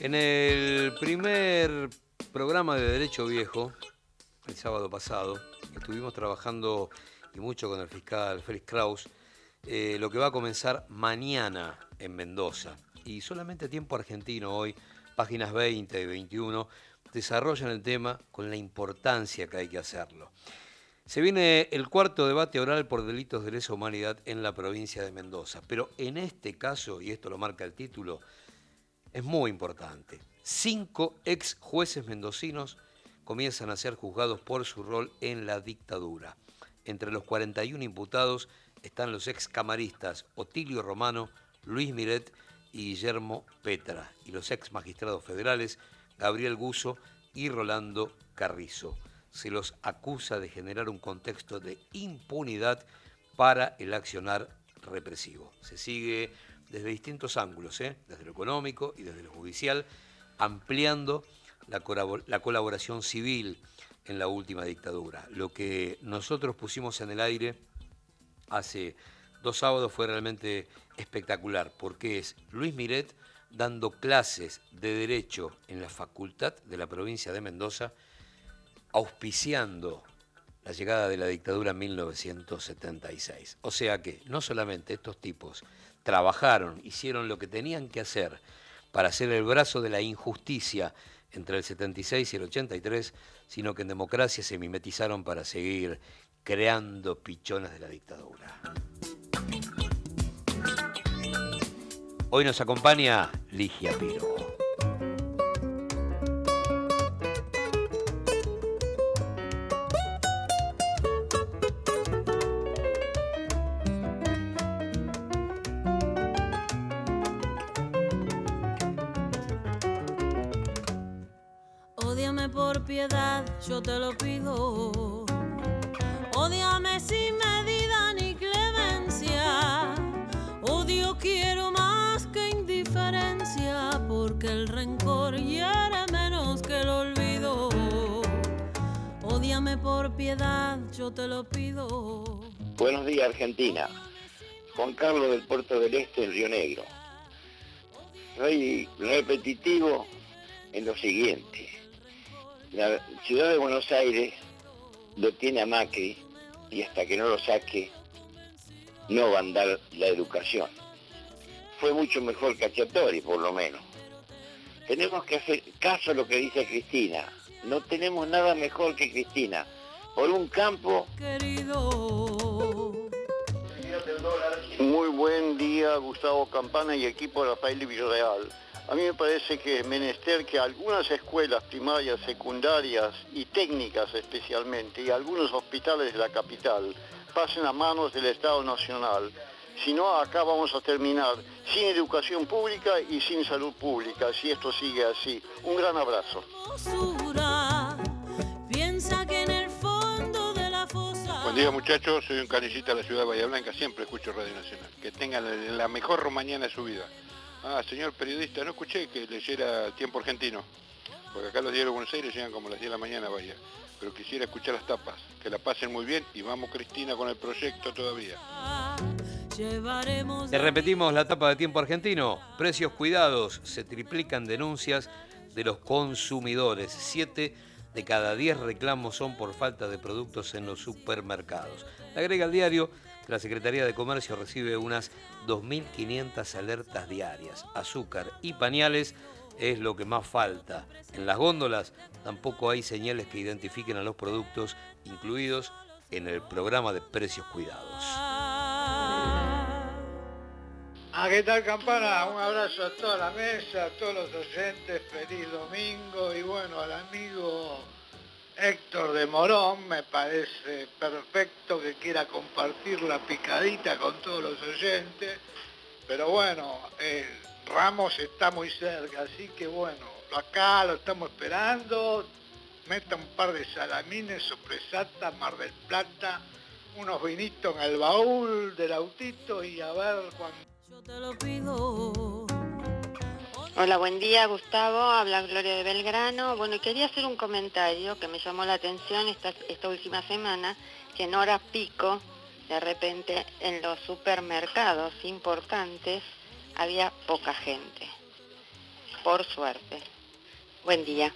En el primer programa de Derecho Viejo, el sábado pasado, estuvimos trabajando y mucho con el fiscal Félix Kraus, lo que va a comenzar mañana en Mendoza. Y solamente Tiempo Argentino hoy, páginas 20 y 21, desarrollan el tema con la importancia que hay que hacerlo. Se viene el cuarto debate oral por delitos de lesa humanidad en la provincia de Mendoza. Pero en este caso, y esto lo marca el título, es muy importante. 5 ex jueces mendocinos comienzan a ser juzgados por su rol en la dictadura. Entre los 41 imputados están los ex camaristas Otilio Romano, Luis Miret y Guillermo Petra, y los ex magistrados federales Gabriel Guzzo y Rolando Carrizo. Se los acusa de generar un contexto de impunidad para el accionar represivo. Se sigue desde distintos ángulos, desde lo económico y desde lo judicial, ampliando la colaboración civil en la última dictadura. Lo que nosotros pusimos en el aire hace 2 sábados fue realmente espectacular, porque es Luis Miret dando clases de Derecho en la Facultad de la provincia de Mendoza, auspiciando la llegada de la dictadura en 1976. O sea que no solamente estos tipos trabajaron, hicieron lo que tenían que hacer para hacer el brazo de la injusticia entre el 76 y el 83, sino que en democracia se mimetizaron para seguir creando pichones de la dictadura. Hoy nos acompaña Ligia Piro. Ódiame por piedad, yo te lo pido. Ódiame sin medida ni clemencia. Odio quiero más que indiferencia, porque el rencor hiere menos que el olvido. Ódiame por piedad, yo te lo pido. Buenos días, Argentina. Juan Carlos del Puerto del Este, en Río Negro. Soy repetitivo en lo siguiente. La ciudad de Buenos Aires lo tiene a Macri y hasta que no lo saque no va a andar la educación. Fue mucho mejor que Cacciatori, por lo menos. Tenemos que hacer caso a lo que dice Cristina. No tenemos nada mejor que Cristina. Por un campo... Muy buen día, Gustavo Campana y equipo de Rafael y Villarreal. A mí me parece que es menester que algunas escuelas primarias, secundarias y técnicas especialmente, y algunos hospitales de la capital, pasen a manos del Estado Nacional. Si no, acá vamos a terminar sin educación pública y sin salud pública, si esto sigue así. Un gran abrazo. Piensa que en el fondo de la fosa... Buen día, muchachos, soy un canillita de la ciudad de Bahía Blanca, siempre escucho Radio Nacional. Que tengan la mejor mañana de su vida. Ah, señor periodista, no escuché que leyera Tiempo Argentino, porque acá los diarios de Buenos Aires llegan como a las 10 de la mañana, Bahía. Pero quisiera escuchar las tapas, que la pasen muy bien y vamos, Cristina, con el proyecto todavía. Te repetimos la tapa de Tiempo Argentino. Precios cuidados, se triplican denuncias de los consumidores. 7 de cada 10 reclamos son por falta de productos en los supermercados. Le agrega el diario que la Secretaría de Comercio recibe unas 2.500 alertas diarias. Azúcar y pañales es lo que más falta. En las góndolas tampoco hay señales que identifiquen a los productos incluidos en el programa de precios cuidados. ¿Qué tal, Campana? Un abrazo a toda la mesa, a todos los oyentes, feliz domingo y bueno, al amigo Héctor de Morón, me parece perfecto que quiera compartir la picadita con todos los oyentes, pero bueno, Ramos está muy cerca, así que bueno, acá lo estamos esperando, meta un par de salamines, sopresata, Mar del Plata, unos vinitos en el baúl del autito y a ver cuando... Yo te lo pido. Hola, buen día, Gustavo, habla Gloria de Belgrano. Bueno, quería hacer un comentario que me llamó la atención esta última semana, que en horas pico, de repente, en los supermercados importantes había poca gente. por suerte. Buen día.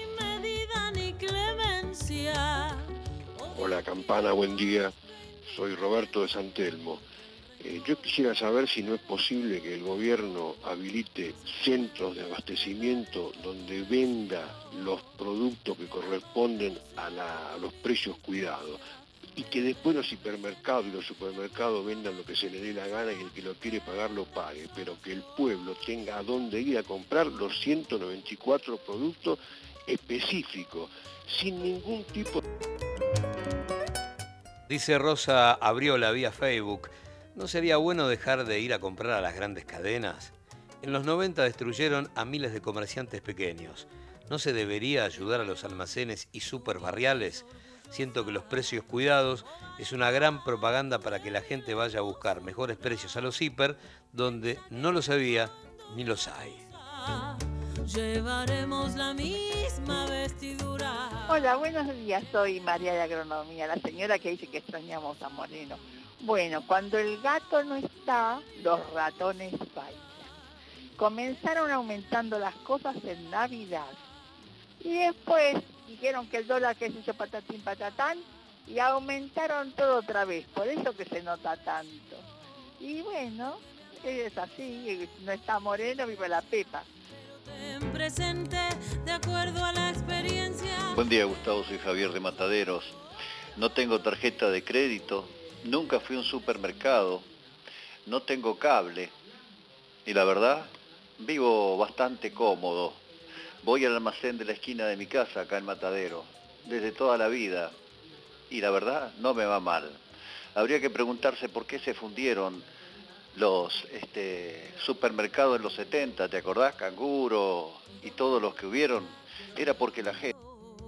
Hola Campana, buen día. Soy Roberto de San Telmo. Yo quisiera saber si no es posible que el gobierno habilite centros de abastecimiento donde venda los productos que corresponden a los precios cuidados y que después los hipermercados y los supermercados vendan lo que se le dé la gana y el que lo quiere pagar lo pague, pero que el pueblo tenga a dónde ir a comprar los 194 productos específicos, sin ningún tipo... Dice Rosa Abriola vía Facebook, ¿no sería bueno dejar de ir a comprar a las grandes cadenas? En los 90 destruyeron a miles de comerciantes pequeños. ¿No se debería ayudar a los almacenes y superbarriales? Siento que los precios cuidados es una gran propaganda para que la gente vaya a buscar mejores precios a los hiper, donde no los había ni los hay. Llevaremos la misma vestidura. Hola, buenos días, soy María de Agronomía, la señora que dice que extrañamos a Moreno. Bueno, cuando el gato no está, los ratones bailan. Comenzaron aumentando las cosas en Navidad. Y después dijeron que el dólar, qué sé yo, patatín, patatán, y aumentaron todo otra vez, por eso que se nota tanto. Y bueno, es así, no está Moreno, viva la Pepa. En presente, de acuerdo a la experiencia. Buen día, Gustavo, soy Javier de Mataderos. No tengo tarjeta de crédito, nunca fui a un supermercado, no tengo cable y la verdad, vivo bastante cómodo. Voy al almacén de la esquina de mi casa, acá en Matadero, desde toda la vida, y la verdad, no me va mal. Habría que preguntarse por qué se fundieron los supermercados en los 70, ¿te acordás? Canguro y todos los que hubieron, era porque la gente...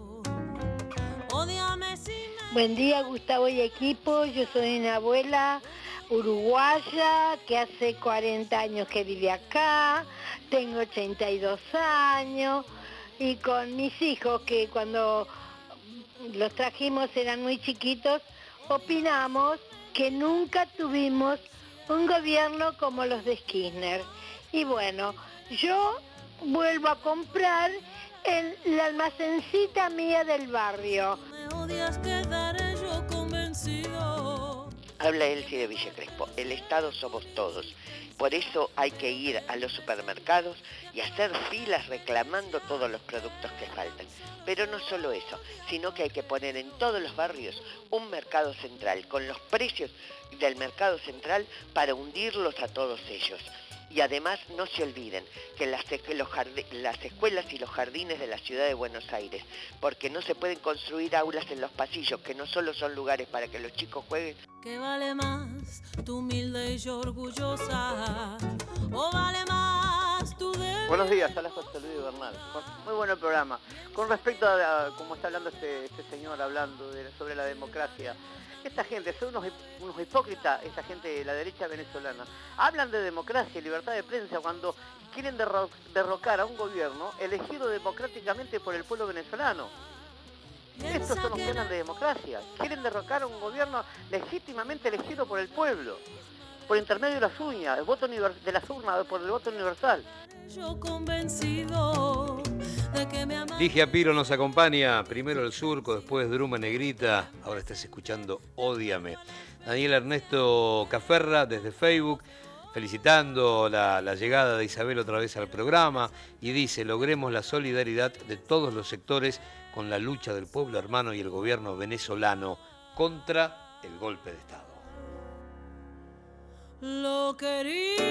Buen día, Gustavo y equipo, yo soy una abuela uruguaya que hace 40 años que vive acá, tengo 82 años y con mis hijos que cuando los trajimos eran muy chiquitos, opinamos que nunca tuvimos un gobierno como los de Kirchner. Y bueno, yo vuelvo a comprar en la almacencita mía del barrio. Me odias, quedaré yo convencido. Habla Elsie de Villa Crespo. El Estado somos todos. Por eso hay que ir a los supermercados y hacer filas reclamando todos los productos que faltan. Pero no solo eso, sino que hay que poner en todos los barrios un mercado central, con los precios del mercado central para hundirlos a todos ellos. Y además no se olviden que las escuelas y los jardines de la ciudad de Buenos Aires, porque no se pueden construir aulas en los pasillos, que no solo son lugares para que los chicos jueguen. ¿Qué vale más tu humilde y yo orgullosa? ¿O vale más tu debilidad? Buenos días, habla José Luis Bernal. Muy bueno el programa. Con respecto a cómo está hablando este señor, hablando sobre la democracia, esta gente son unos hipócritas, esta gente de la derecha venezolana. Hablan de democracia y libertad de prensa cuando quieren derrocar a un gobierno elegido democráticamente por el pueblo venezolano. Estos son los que hablan de democracia. Quieren derrocar a un gobierno legítimamente elegido por el pueblo, por intermedio de las uñas, el voto de las urnas, por el voto universal. Yo convencido de que me amas. Ligia Piro nos acompaña, primero el Surco, después Druma Negrita, ahora estás escuchando Ódiame. Daniel Ernesto Caferra desde Facebook, felicitando la llegada de Isabel otra vez al programa y dice, logremos la solidaridad de todos los sectores con la lucha del pueblo hermano y el gobierno venezolano contra el golpe de Estado. Lo querido.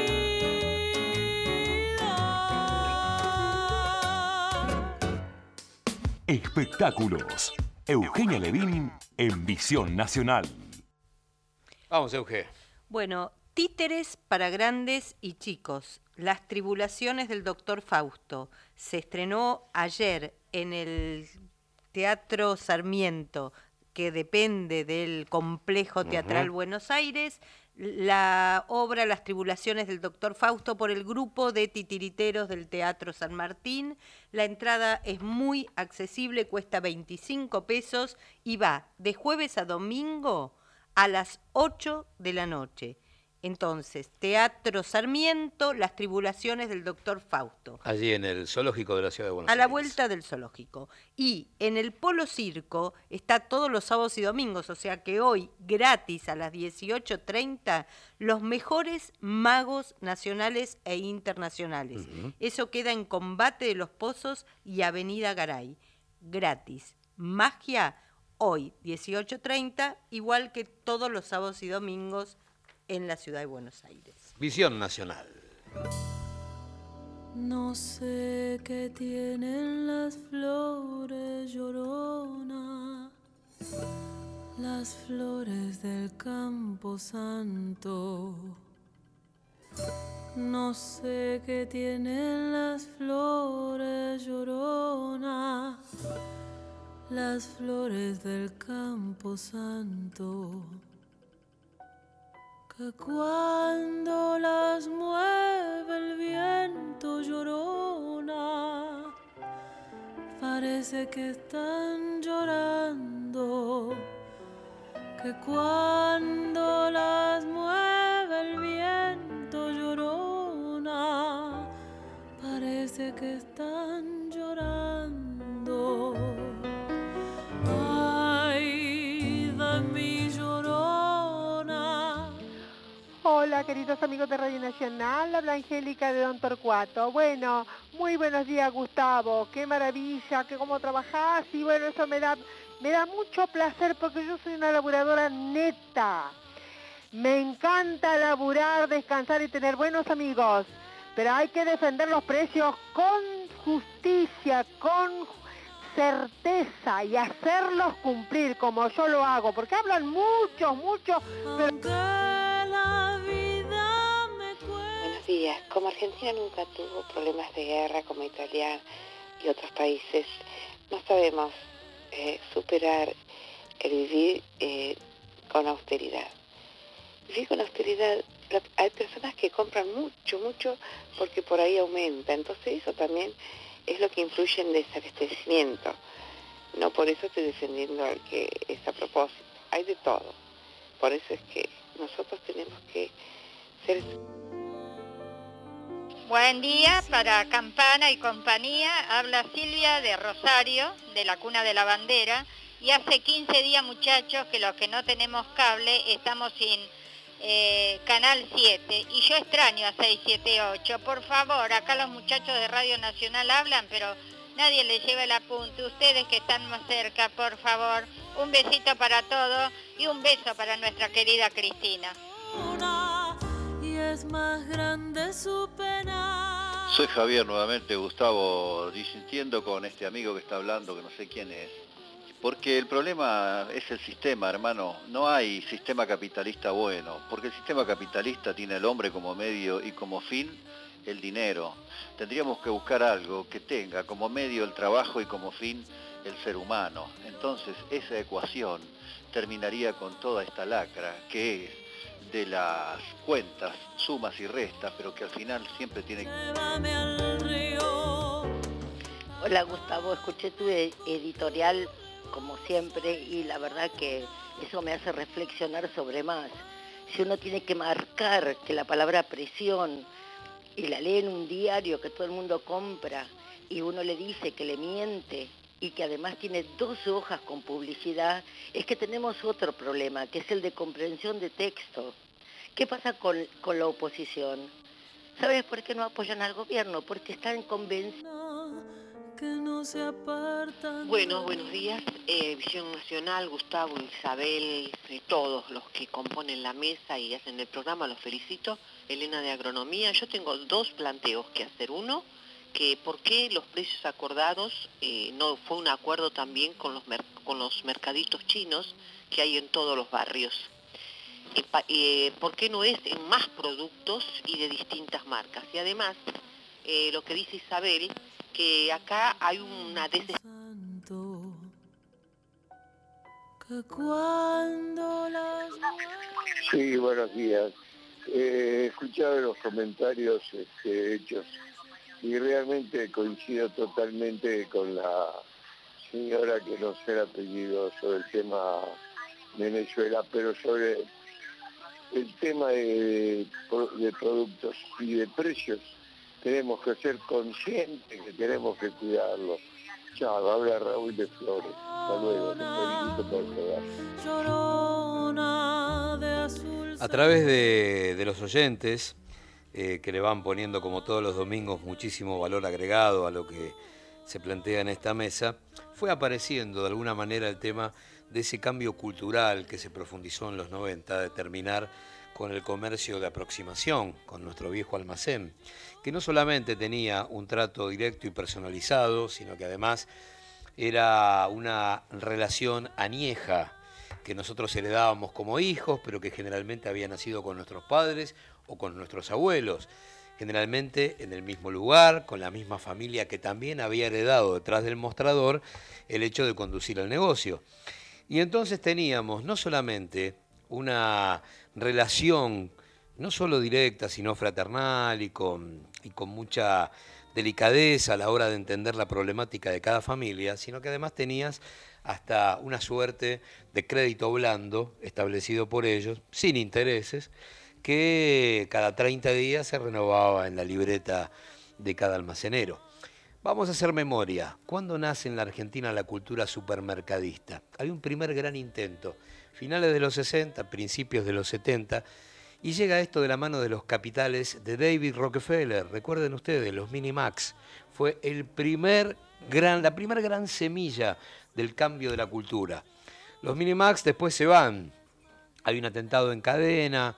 Espectáculos. Eugenia Levín en Visión Nacional. Vamos, Euge. Bueno, títeres para grandes y chicos. Las tribulaciones del Dr. Fausto. Se estrenó ayer en el Teatro Sarmiento, que depende del Complejo Teatral Buenos Aires, la obra Las tribulaciones del Dr. Fausto por el grupo de titiriteros del Teatro San Martín. La entrada es muy accesible, cuesta 25 pesos y va de jueves a domingo a las 8 de la noche. Entonces, Teatro Sarmiento, Las tribulaciones del Doctor Fausto. Allí en el zoológico de la ciudad de Buenos A la Aires. vuelta del zoológico. Y en el Polo Circo está todos los sábados y domingos, o sea que hoy, gratis a las 18:30, los mejores magos nacionales e internacionales. Eso queda en Combate de los Pozos y Avenida Garay. Gratis. Magia, hoy, 18:30, igual que todos los sábados y domingos en la ciudad de Buenos Aires. Visión Nacional. No sé qué tienen las flores, Llorona, las flores del Campo Santo. No sé qué tienen las flores, Llorona, las flores del Campo Santo, que cuando las mueve el viento, Llorona, parece que están llorando, que cuando las mueve el viento, Llorona, parece que están llorando. Ay, de mi Llorona. Hola, queridos amigos de Radio Nacional, habla Angélica de Don Torcuato. Bueno, muy buenos días, Gustavo. Qué maravilla, que cómo trabajás. Y bueno, eso me da mucho placer porque yo soy una laburadora neta. Me encanta laburar, descansar y tener buenos amigos. Pero hay que defender los precios con justicia, con certeza y hacerlos cumplir como yo lo hago. Porque hablan muchos, pero... Buenos días. Como Argentina nunca tuvo problemas de guerra como Italia y otros países, no sabemos superar el vivir con austeridad. Vivir con austeridad, hay personas que compran mucho, porque por ahí aumenta. Entonces eso también es lo que influye en desabastecimiento. No por eso estoy defendiendo al que es a propósito. Hay de todo. Por eso es que nosotros tenemos que ser... Buen día para Campana y compañía. Habla Silvia de Rosario, de la Cuna de la Bandera. Y hace 15 días, muchachos, que los que no tenemos cable estamos sin Canal 7. Y yo extraño a 678. Por favor, acá los muchachos de Radio Nacional hablan, pero nadie les lleva el apunte. Ustedes que están más cerca, por favor. Un besito para todos y un beso para nuestra querida Cristina. Y es más grande su pena. Soy Javier nuevamente, Gustavo, disintiendo con este amigo que está hablando, que no sé quién es. Porque el problema es el sistema, hermano. No hay sistema capitalista bueno, porque el sistema capitalista tiene al hombre como medio y como fin el dinero. Tendríamos que buscar algo que tenga como medio el trabajo y como fin el ser humano. Entonces esa ecuación terminaría con toda esta lacra que es de las cuentas, sumas y restas, pero que al final siempre tiene que... Hola Gustavo, escuché tu editorial como siempre y la verdad que eso me hace reflexionar sobre más. Si uno tiene que marcar que la palabra presión y la lee en un diario que todo el mundo compra y uno le dice que le miente y que además tiene 12 hojas con publicidad, es que tenemos otro problema, que es el de comprensión de texto. ¿Qué pasa con la oposición? ¿Sabes por qué no apoyan al gobierno? Porque están convencidos. Que no se apartan. Bueno, buenos días. Visión Nacional, Gustavo, Isabel, todos los que componen la mesa y hacen el programa, los felicito. Elena de Agronomía. Yo tengo dos planteos que hacer. Uno, que por qué los precios acordados no fue un acuerdo también con los mercaditos chinos que hay en todos los barrios. ¿Por qué no es en más productos y de distintas marcas? Y además, lo que dice Isabel, que acá hay una Sí, buenos días. He escuchado los comentarios hechos y realmente coincido totalmente con la señora que no sé el apellido sobre el tema Venezuela, pero sobre el tema de productos y de precios, tenemos que ser conscientes que tenemos que cuidarlos. Chao, habla Raúl de Flores. Hasta luego, te felicito por el programa. A través de los oyentes, que le van poniendo como todos los domingos muchísimo valor agregado a lo que se plantea en esta mesa, fue apareciendo de alguna manera el tema de ese cambio cultural que se profundizó en los 90, de terminar con el comercio de aproximación, con nuestro viejo almacén, que no solamente tenía un trato directo y personalizado, sino que además era una relación añeja que nosotros heredábamos como hijos, pero que generalmente había nacido con nuestros padres o con nuestros abuelos, generalmente en el mismo lugar, con la misma familia que también había heredado detrás del mostrador el hecho de conducir el negocio. Y entonces teníamos no solamente una relación no solo directa, sino fraternal y con mucha delicadeza a la hora de entender la problemática de cada familia, sino que además tenías hasta una suerte de crédito blando establecido por ellos, sin intereses, que cada 30 días se renovaba en la libreta de cada almacenero. Vamos a hacer memoria. ¿Cuándo nace en la Argentina la cultura supermercadista? Hay un primer gran intento, finales de los 60, principios de los 70, y llega esto de la mano de los capitales de David Rockefeller. Recuerden ustedes, los Minimax. Fue la primera gran semilla del cambio de la cultura. Los Minimax después se van. Hay un atentado en cadena.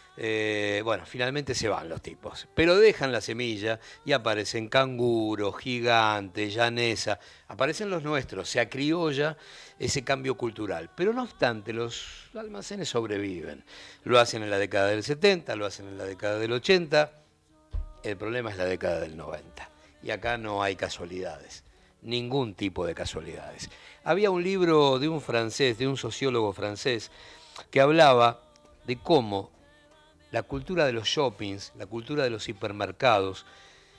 Finalmente se van los tipos, pero dejan la semilla y aparecen Canguro, Gigante, Llanesa, aparecen los nuestros, se acriolla ese cambio cultural. Pero no obstante, los almacenes sobreviven. Lo hacen en la década del 70, lo hacen en la década del 80, el problema es la década del 90. Y acá no hay casualidades, ningún tipo de casualidades. Había un libro de un francés, de un sociólogo francés, que hablaba de cómo la cultura de los shoppings, la cultura de los hipermercados,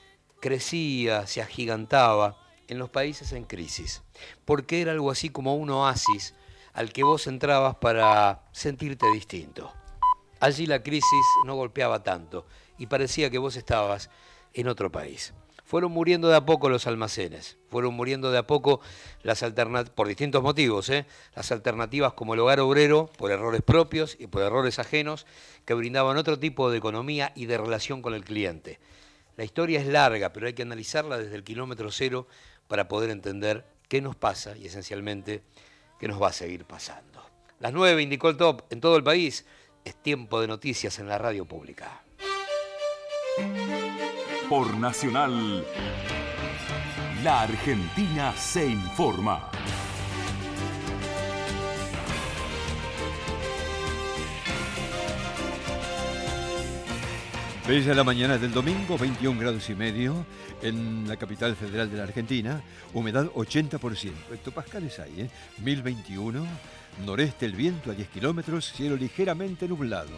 crecía, se agigantaba en los países en crisis, porque era algo así como un oasis al que vos entrabas para sentirte distinto. Allí la crisis no golpeaba tanto y parecía que vos estabas en otro país. Fueron muriendo de a poco los almacenes, fueron muriendo de a poco las alternativas, por distintos motivos, las alternativas como el hogar obrero, por errores propios y por errores ajenos, que brindaban otro tipo de economía y de relación con el cliente. La historia es larga, pero hay que analizarla desde el kilómetro cero para poder entender qué nos pasa y esencialmente qué nos va a seguir pasando. Las 9 indicó el top en todo el país. Es tiempo de noticias en la radio pública. Por Nacional, la Argentina se informa. Bella la mañana del domingo, 21 grados y medio en la capital federal de la Argentina, humedad 80%. Hectopascales hay, 1021, noreste el viento a 10 kilómetros, cielo ligeramente nublado.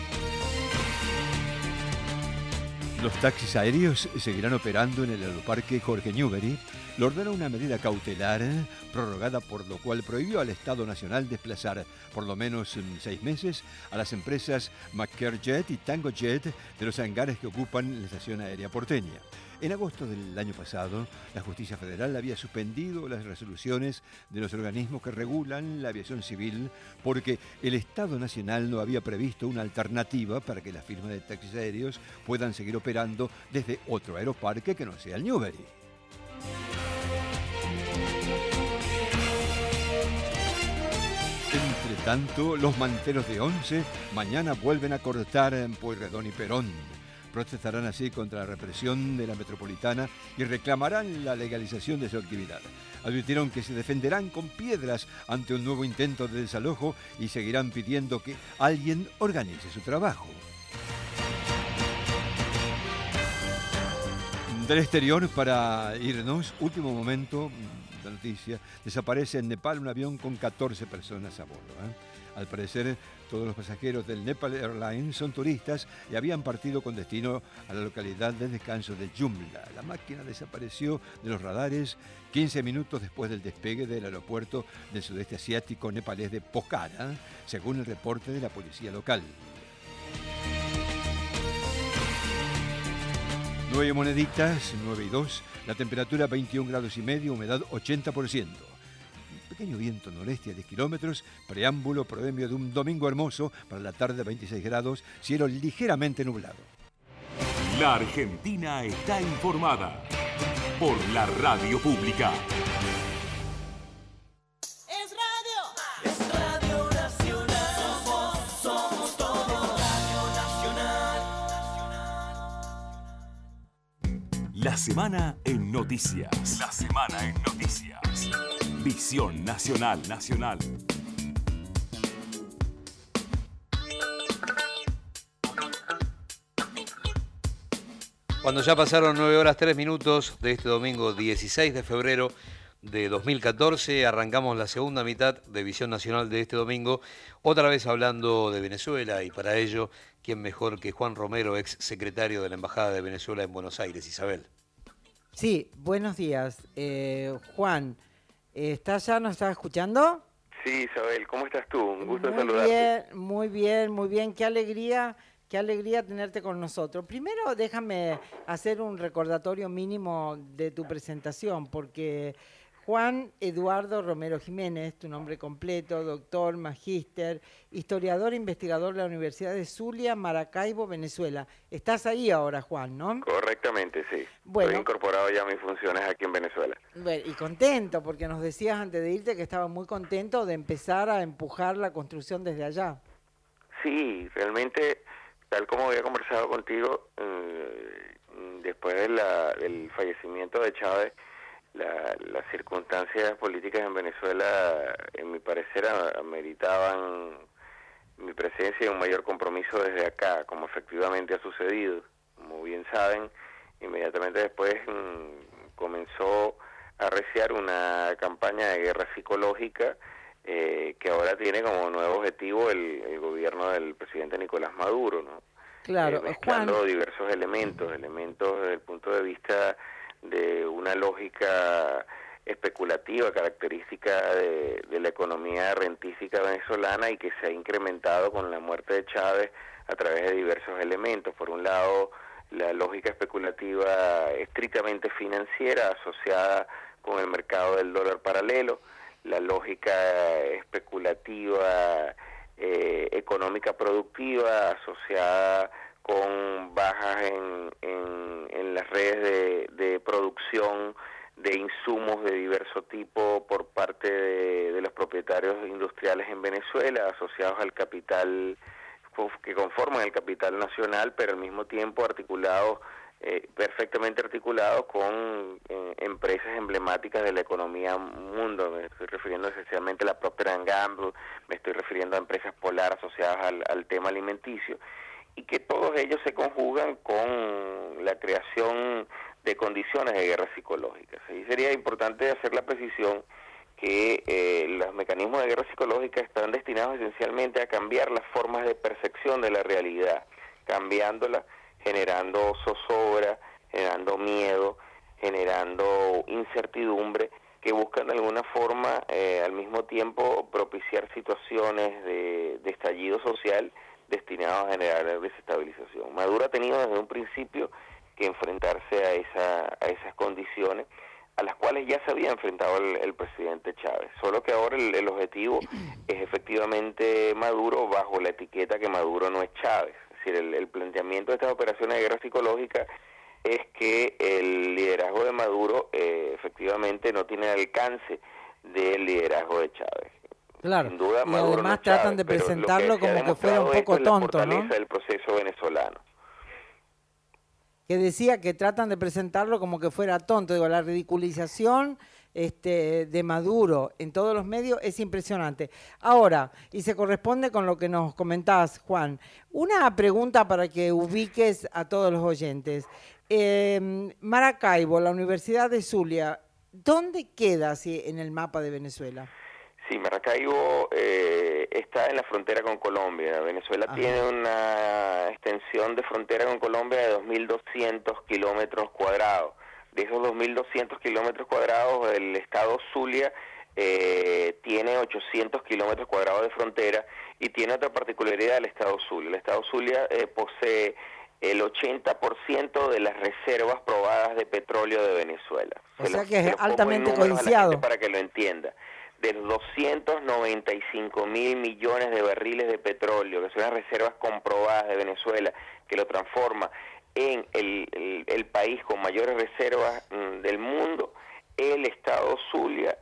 Los taxis aéreos seguirán operando en el aeroparque Jorge Newbery. Lo ordenó una medida cautelar prorrogada, por lo cual prohibió al Estado Nacional desplazar por lo menos 6 meses a las empresas McCarejet y TangoJet de los hangares que ocupan la estación aérea porteña. En agosto del año pasado, la Justicia Federal había suspendido las resoluciones de los organismos que regulan la aviación civil porque el Estado Nacional no había previsto una alternativa para que las firmas de taxis aéreos puedan seguir operando desde otro aeroparque que no sea el Newbery. Entre tanto, los manteros de Once mañana vuelven a cortar en Pueyrredón y Perón. Protestarán así contra la represión de la metropolitana y reclamarán la legalización de su actividad. Advirtieron que se defenderán con piedras ante un nuevo intento de desalojo y seguirán pidiendo que alguien organice su trabajo. Del exterior, para irnos, último momento, la noticia, desaparece en Nepal un avión con 14 personas a bordo. Al parecer, todos los pasajeros del Nepal Airlines son turistas y habían partido con destino a la localidad de descanso de Jumla. La máquina desapareció de los radares 15 minutos después del despegue del aeropuerto del sudeste asiático nepalés de Pokhara, según el reporte de la policía local. 9 Moneditas, 9 y 2, la temperatura 21 grados y medio, humedad 80%. Un pequeño viento noreste a 10 kilómetros, preámbulo proemio de un domingo hermoso, para la tarde 26 grados, cielo ligeramente nublado. La Argentina está informada por la radio pública. La semana en noticias. La semana en noticias. Visión Nacional. Cuando ya pasaron 9 horas 3 minutos de este domingo 16 de febrero de 2014, arrancamos la segunda mitad de Visión Nacional de este domingo, otra vez hablando de Venezuela, y para ello, ¿quién mejor que Juan Romero, ex secretario de la Embajada de Venezuela en Buenos Aires? Isabel. Sí, buenos días. Juan, ¿estás ya? ¿Nos estás escuchando? Sí, Isabel, ¿cómo estás tú? Un gusto saludarte. Muy bien. Qué alegría tenerte con nosotros. Primero, déjame hacer un recordatorio mínimo de tu presentación, porque Juan Eduardo Romero Jiménez, tu nombre completo, doctor, magíster, historiador e investigador de la Universidad de Zulia, Maracaibo, Venezuela. Estás ahí ahora, Juan, ¿no? Correctamente, sí. Bueno. Estoy incorporado ya a mis funciones aquí en Venezuela. Bueno, y contento, porque nos decías antes de irte que estabas muy contento de empezar a empujar la construcción desde allá. Sí, realmente, tal como había conversado contigo, después del fallecimiento de Chávez, las circunstancias políticas en Venezuela, en mi parecer, ameritaban mi presencia y un mayor compromiso desde acá, como efectivamente ha sucedido. Como bien saben, inmediatamente después comenzó a arreciar una campaña de guerra psicológica que ahora tiene como nuevo objetivo el gobierno del presidente Nicolás Maduro, ¿no? Claro, mezclando Juan, diversos elementos desde el punto de vista de una lógica especulativa característica de la economía rentística venezolana y que se ha incrementado con la muerte de Chávez a través de diversos elementos. Por un lado, la lógica especulativa estrictamente financiera asociada con el mercado del dólar paralelo, la lógica especulativa económica productiva asociada con bajas en las redes de producción de insumos de diverso tipo por parte de los propietarios industriales en Venezuela, asociados al capital que conforman el capital nacional, pero al mismo tiempo articulados, perfectamente articulados con empresas emblemáticas de la economía mundo. Me estoy refiriendo esencialmente a la Procter & Gamble, me estoy refiriendo a empresas polar asociadas al tema alimenticio, y que todos ellos se conjugan con la creación de condiciones de guerra psicológica. Y sería importante hacer la precisión que los mecanismos de guerra psicológica están destinados esencialmente a cambiar las formas de percepción de la realidad, cambiándola, generando zozobra, generando miedo, generando incertidumbre, que buscan de alguna forma al mismo tiempo propiciar situaciones de estallido social destinados a generar desestabilización. Maduro ha tenido desde un principio que enfrentarse a esas condiciones a las cuales ya se había enfrentado el presidente Chávez, solo que ahora el objetivo es efectivamente Maduro bajo la etiqueta que Maduro no es Chávez. Es decir, el planteamiento de estas operaciones de guerra psicológica es que el liderazgo de Maduro efectivamente no tiene el alcance del liderazgo de Chávez. Claro, sin duda, y además tratan de presentarlo como que fuera un poco tonto, ¿no? Del proceso venezolano. Que decía que tratan de presentarlo como que fuera tonto. Digo, la ridiculización de Maduro en todos los medios es impresionante. Ahora, y se corresponde con lo que nos comentabas, Juan, una pregunta para que ubiques a todos los oyentes. Maracaibo, la Universidad de Zulia, ¿dónde queda así en el mapa de Venezuela? Sí, Maracaibo está en la frontera con Colombia. Venezuela tiene una extensión de frontera con Colombia de 2.200 kilómetros cuadrados. De esos 2.200 kilómetros cuadrados, el estado Zulia tiene 800 kilómetros cuadrados de frontera y tiene otra particularidad del estado Zulia. El estado Zulia posee el 80% de las reservas probadas de petróleo de Venezuela. O sea que es altamente codiciado. Para que lo entienda. De los 295.000 millones de barriles de petróleo, que son las reservas comprobadas de Venezuela, que lo transforma en el país con mayores reservas del mundo, el Estado Zulia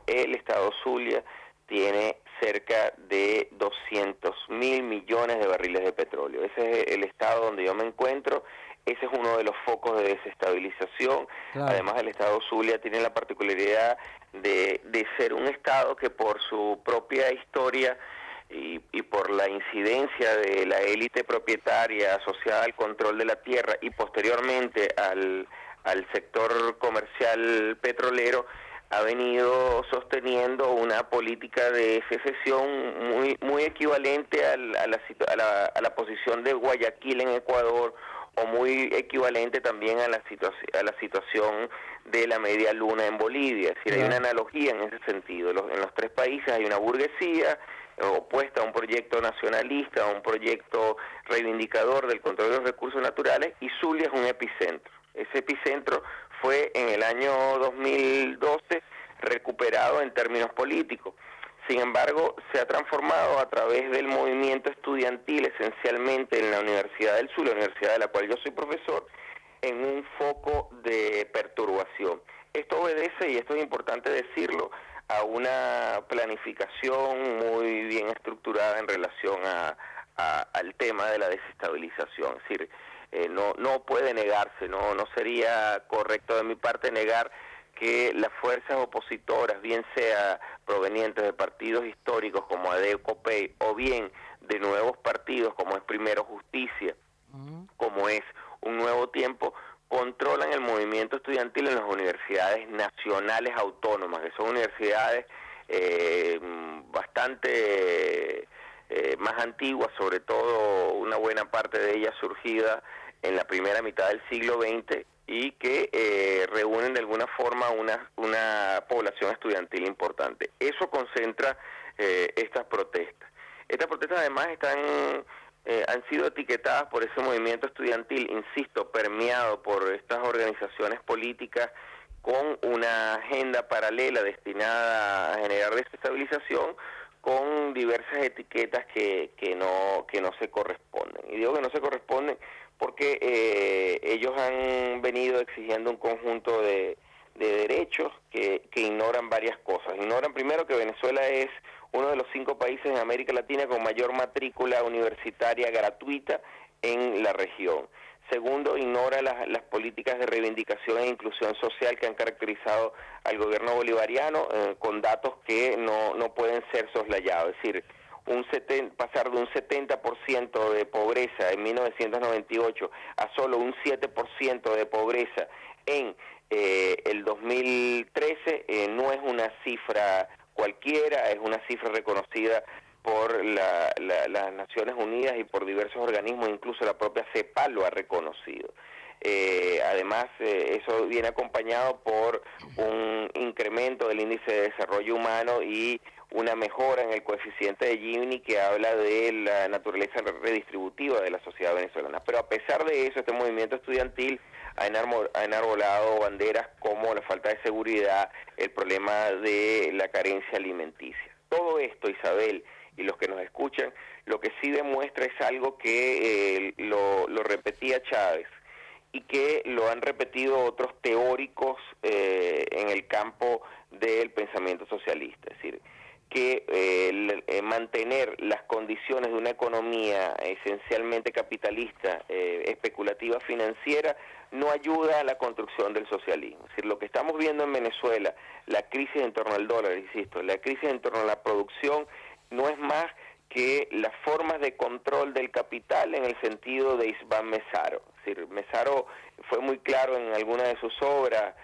tiene cerca de 200.000 millones de barriles de petróleo. Ese es el estado donde yo me encuentro. Ese es uno de los focos de desestabilización. Claro. Además, el estado Zulia tiene la particularidad de ser un estado que por su propia historia y por la incidencia de la élite propietaria asociada al control de la tierra y posteriormente al sector comercial petrolero, ha venido sosteniendo una política de secesión muy equivalente a la posición de Guayaquil en Ecuador, o muy equivalente también a la situación de la Media Luna en Bolivia. Es decir, hay una analogía en ese sentido. En los tres países hay una burguesía opuesta a un proyecto nacionalista, a un proyecto reivindicador del control de los recursos naturales, y Zulia es un epicentro. Ese epicentro fue en el año 2012 recuperado en términos políticos. Sin embargo, se ha transformado a través del movimiento estudiantil, esencialmente en la Universidad del Sur, la universidad de la cual yo soy profesor, en un foco de perturbación. Esto obedece, y esto es importante decirlo, a una planificación muy bien estructurada en relación al tema de la desestabilización. Es decir, no puede negarse, no sería correcto de mi parte negar que las fuerzas opositoras, bien sea provenientes de partidos históricos como ADECOPEI o bien de nuevos partidos como es Primero Justicia, como es Un Nuevo Tiempo, controlan el movimiento estudiantil en las universidades nacionales autónomas, que son universidades bastante más antiguas, sobre todo una buena parte de ellas surgida en la primera mitad del siglo XX, y que reúnen de alguna forma una población estudiantil importante. Eso concentra estas protestas. Estas protestas además han sido etiquetadas por ese movimiento estudiantil, insisto, permeado por estas organizaciones políticas con una agenda paralela destinada a generar desestabilización, con diversas etiquetas que no se corresponden. Y digo que no se corresponden porque ellos han venido exigiendo un conjunto de derechos que ignoran varias cosas. Ignoran primero que Venezuela es uno de los 5 países en América Latina con mayor matrícula universitaria gratuita en la región. Segundo, ignora las políticas de reivindicación e inclusión social que han caracterizado al gobierno bolivariano, con datos que no pueden ser soslayados. Es decir, pasar de un 70% de pobreza en 1998 a solo un 7% de pobreza en el 2013 no es una cifra cualquiera, es una cifra reconocida por las Naciones Unidas y por diversos organismos, incluso la propia CEPAL lo ha reconocido. Además, eso viene acompañado por un incremento del índice de desarrollo humano y una mejora en el coeficiente de Gini, que habla de la naturaleza redistributiva de la sociedad venezolana. Pero a pesar de eso, este movimiento estudiantil ha enarbolado banderas como la falta de seguridad, el problema de la carencia alimenticia. Todo esto, Isabel, y los que nos escuchan, lo que sí demuestra es algo que lo repetía Chávez y que lo han repetido otros teóricos en el campo del pensamiento socialista. Es decir, que mantener las condiciones de una economía esencialmente capitalista, especulativa, financiera, no ayuda a la construcción del socialismo. Es decir, lo que estamos viendo en Venezuela, la crisis en torno al dólar, insisto, la crisis en torno a la producción, no es más que las formas de control del capital en el sentido de Isván Mesaro. Es decir, Mesaro fue muy claro en alguna de sus obras,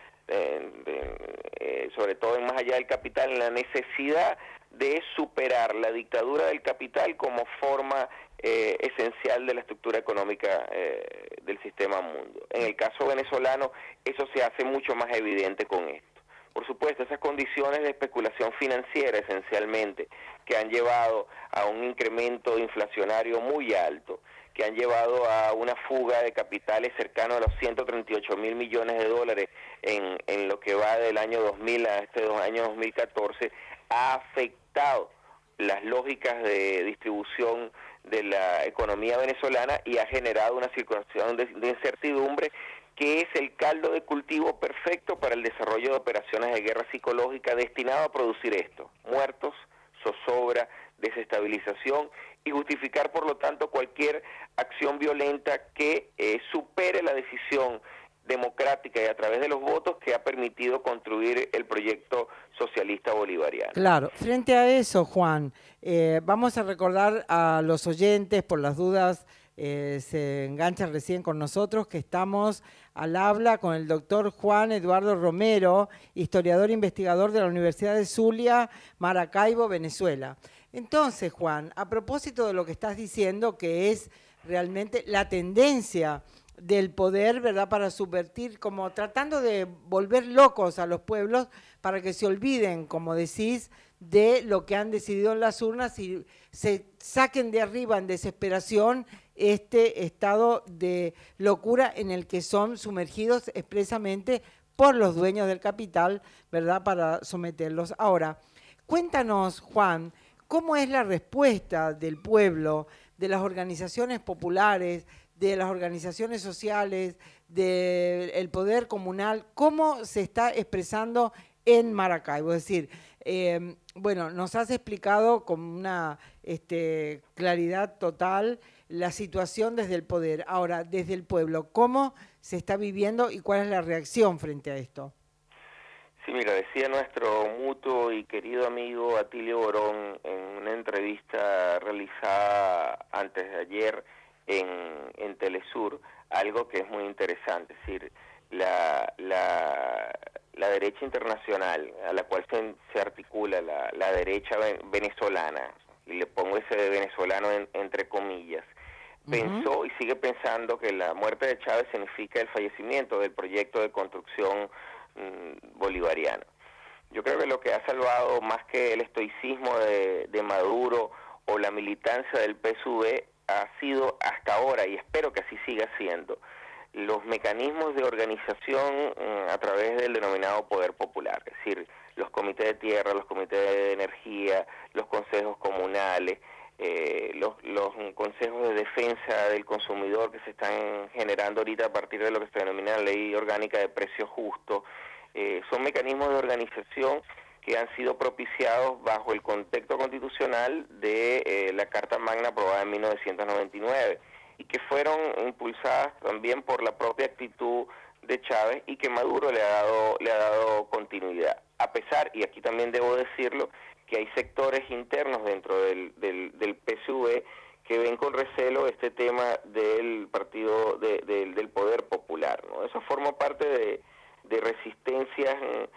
sobre todo en Más allá del capital, en la necesidad de superar la dictadura del capital como forma esencial de la estructura económica del sistema mundo. En el caso venezolano, eso se hace mucho más evidente con esto. Por supuesto, esas condiciones de especulación financiera, esencialmente, que han llevado a un incremento inflacionario muy alto, que han llevado a una fuga de capitales cercano a los 138.000 millones de dólares en lo que va del año 2000 a este año 2014, ha afectado las lógicas de distribución de la economía venezolana y ha generado una situación de incertidumbre que es el caldo de cultivo perfecto para el desarrollo de operaciones de guerra psicológica destinado a producir esto: muertos, zozobra, desestabilización y justificar por lo tanto cualquier acción violenta que supere la decisión democrática y a través de los votos que ha permitido construir el proyecto socialista bolivariano. Claro, frente a eso, Juan, vamos a recordar a los oyentes, por las dudas, se enganchan recién con nosotros, que estamos al habla con el doctor Juan Eduardo Romero, historiador e investigador de la Universidad de Zulia, Maracaibo, Venezuela. Entonces, Juan, a propósito de lo que estás diciendo, que es realmente la tendencia del poder, ¿verdad?, para subvertir, como tratando de volver locos a los pueblos para que se olviden, como decís, de lo que han decidido en las urnas y se saquen de arriba en desesperación este estado de locura en el que son sumergidos expresamente por los dueños del capital, ¿verdad?, para someterlos. Ahora, cuéntanos, Juan, ¿cómo es la respuesta del pueblo, de las organizaciones populares, de las organizaciones sociales, del poder comunal? ¿Cómo se está expresando en Maracaibo? Es decir, bueno, nos has explicado con una claridad total la situación desde el poder. Ahora, desde el pueblo, ¿cómo se está viviendo y cuál es la reacción frente a esto? Sí, mira, decía nuestro mutuo y querido amigo Atilio Borón en una entrevista realizada antes de ayer en Telesur, algo que es muy interesante, es decir, la derecha internacional a la cual se articula la derecha venezolana, y le pongo ese de venezolano entre comillas, pensó y sigue pensando que la muerte de Chávez significa el fallecimiento del proyecto de construcción bolivariano. Yo creo que lo que ha salvado más que el estoicismo de Maduro o la militancia del PSUV ha sido hasta ahora, y espero que así siga siendo, los mecanismos de organización a través del denominado poder popular, es decir, los comités de tierra, los comités de energía, los consejos comunales, los consejos de defensa del consumidor que se están generando ahorita a partir de lo que se denomina la ley orgánica de precio justo. Son mecanismos de organización que han sido propiciados bajo el contexto constitucional de la Carta Magna aprobada en 1999 y que fueron impulsadas también por la propia actitud de Chávez y que Maduro le ha dado continuidad. A pesar, y aquí también debo decirlo, que hay sectores internos dentro del PSUV que ven con recelo este tema del partido del poder popular, ¿no? Eso forma parte de resistencias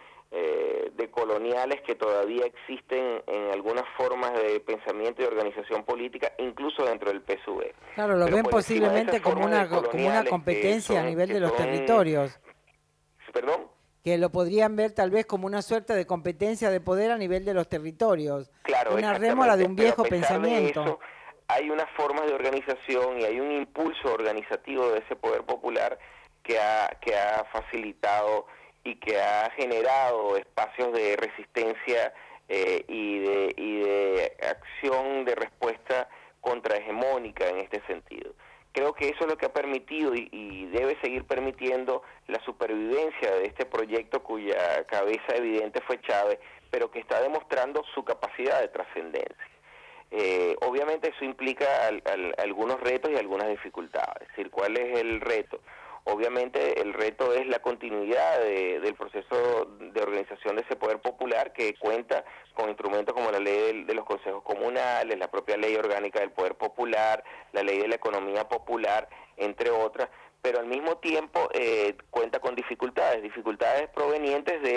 de coloniales que todavía existen en algunas formas de pensamiento y organización política, incluso dentro del PSUV. Claro, lo ven posiblemente como una competencia a nivel de los territorios. ¿Perdón? Que lo podrían ver tal vez como una suerte de competencia de poder a nivel de los territorios. Claro, una rémora de un viejo pensamiento. De eso, hay unas formas de organización y hay un impulso organizativo de ese poder popular que ha facilitado y que ha generado espacios de resistencia y de acción de respuesta contrahegemónica en este sentido. Creo que eso es lo que ha permitido y debe seguir permitiendo la supervivencia de este proyecto cuya cabeza evidente fue Chávez, pero que está demostrando su capacidad de trascendencia. Obviamente eso implica algunos retos y algunas dificultades. Es decir, ¿cuál es el reto? Obviamente el reto es la continuidad del proceso de organización de ese poder popular que cuenta con instrumentos como la ley de los consejos comunales, la propia ley orgánica del poder popular, la ley de la economía popular, entre otras, pero al mismo tiempo cuenta con dificultades provenientes de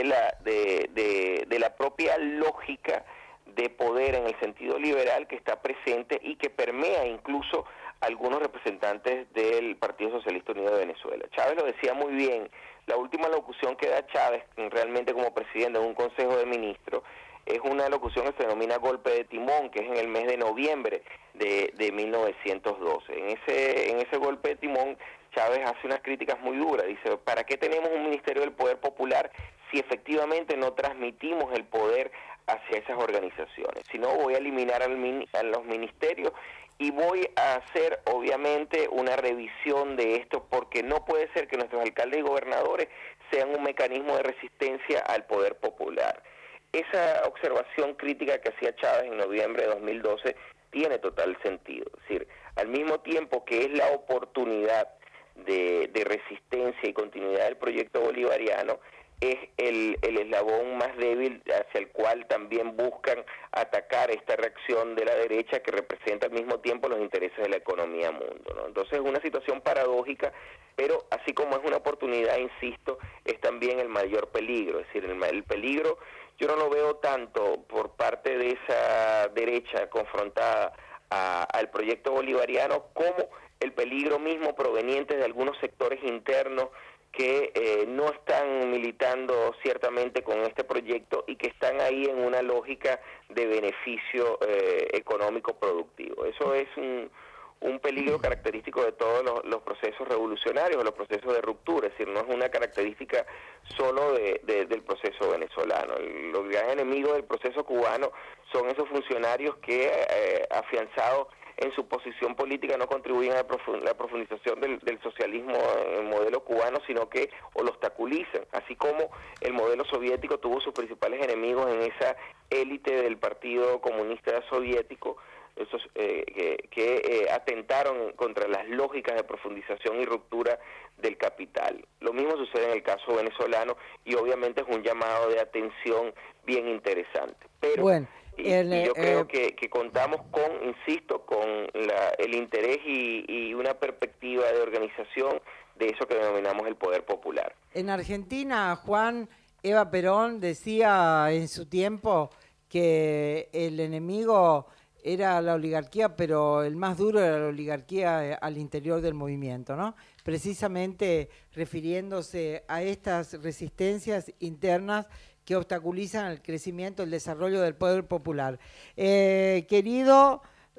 la propia lógica de poder en el sentido liberal que está presente y que permea incluso algunos representantes del Partido Socialista Unido de Venezuela. Chávez lo decía muy bien, la última locución que da Chávez realmente como presidente de un consejo de ministros es una locución que se denomina golpe de timón, que es en el mes de noviembre de 1912. En ese golpe de timón, Chávez hace unas críticas muy duras. Dice, ¿para qué tenemos un Ministerio del Poder Popular si efectivamente no transmitimos el poder hacia esas organizaciones? Si no, voy a eliminar a los ministerios y voy a hacer, obviamente, una revisión de esto, porque no puede ser que nuestros alcaldes y gobernadores sean un mecanismo de resistencia al poder popular. Esa observación crítica que hacía Chávez en noviembre de 2012 tiene total sentido. Es decir, al mismo tiempo que es la oportunidad de resistencia y continuidad del proyecto bolivariano, es el eslabón más débil hacia el cual también buscan atacar esta reacción de la derecha que representa al mismo tiempo los intereses de la economía mundo, ¿no? Entonces es una situación paradójica, pero así como es una oportunidad, insisto, es también el mayor peligro. Es decir, el peligro yo no lo veo tanto por parte de esa derecha confrontada al proyecto bolivariano como el peligro mismo proveniente de algunos sectores internos que no están militando ciertamente con este proyecto y que están ahí en una lógica de beneficio económico productivo. Eso es un peligro característico de todos los procesos revolucionarios, los procesos de ruptura. Es decir, no es una característica solo del proceso venezolano. Los grandes enemigos del proceso cubano son esos funcionarios que, afianzados en su posición política, no contribuyen a la profundización del socialismo en el modelo cubano, sino que o lo obstaculizan, así como el modelo soviético tuvo sus principales enemigos en esa élite del Partido Comunista Soviético, esos que atentaron contra las lógicas de profundización y ruptura del capital. Lo mismo sucede en el caso venezolano y obviamente es un llamado de atención bien interesante. Pero bueno, yo creo que contamos insisto, con el interés y una perspectiva de organización de eso que denominamos el poder popular. En Argentina, Juan, Eva Perón decía en su tiempo que el enemigo era la oligarquía, pero el más duro era la oligarquía al interior del movimiento, ¿no? Precisamente refiriéndose a estas resistencias internas que obstaculizan el crecimiento, el desarrollo del poder popular. Querido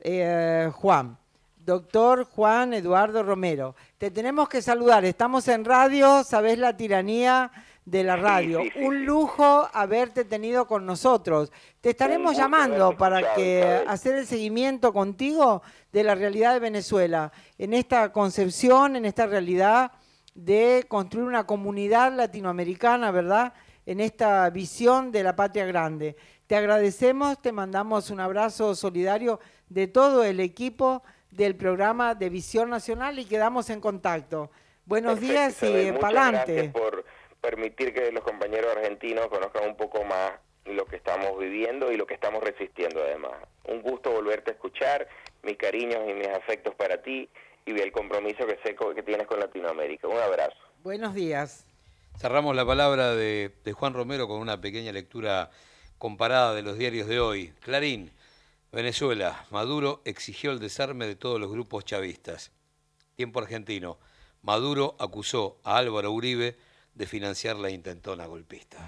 Juan, doctor Juan Eduardo Romero, te tenemos que saludar, estamos en radio, sabés la tiranía de la radio. Sí. Un lujo haberte tenido con nosotros. Te estaremos llamando para hacer el seguimiento contigo de la realidad de Venezuela, en esta concepción, en esta realidad de construir una comunidad latinoamericana, ¿verdad?, en esta visión de la patria grande. Te agradecemos, te mandamos un abrazo solidario de todo el equipo del programa de Visión Nacional y quedamos en contacto. Buenos días y pa'lante. Gracias por permitir que los compañeros argentinos conozcan un poco más lo que estamos viviendo y lo que estamos resistiendo además. Un gusto volverte a escuchar, mis cariños y mis afectos para ti y el compromiso que sé que tienes con Latinoamérica. Un abrazo. Buenos días. Cerramos la palabra de Juan Romero con una pequeña lectura comparada de los diarios de hoy. Clarín, Venezuela, Maduro exigió el desarme de todos los grupos chavistas. Tiempo Argentino, Maduro acusó a Álvaro Uribe de financiar la intentona golpista.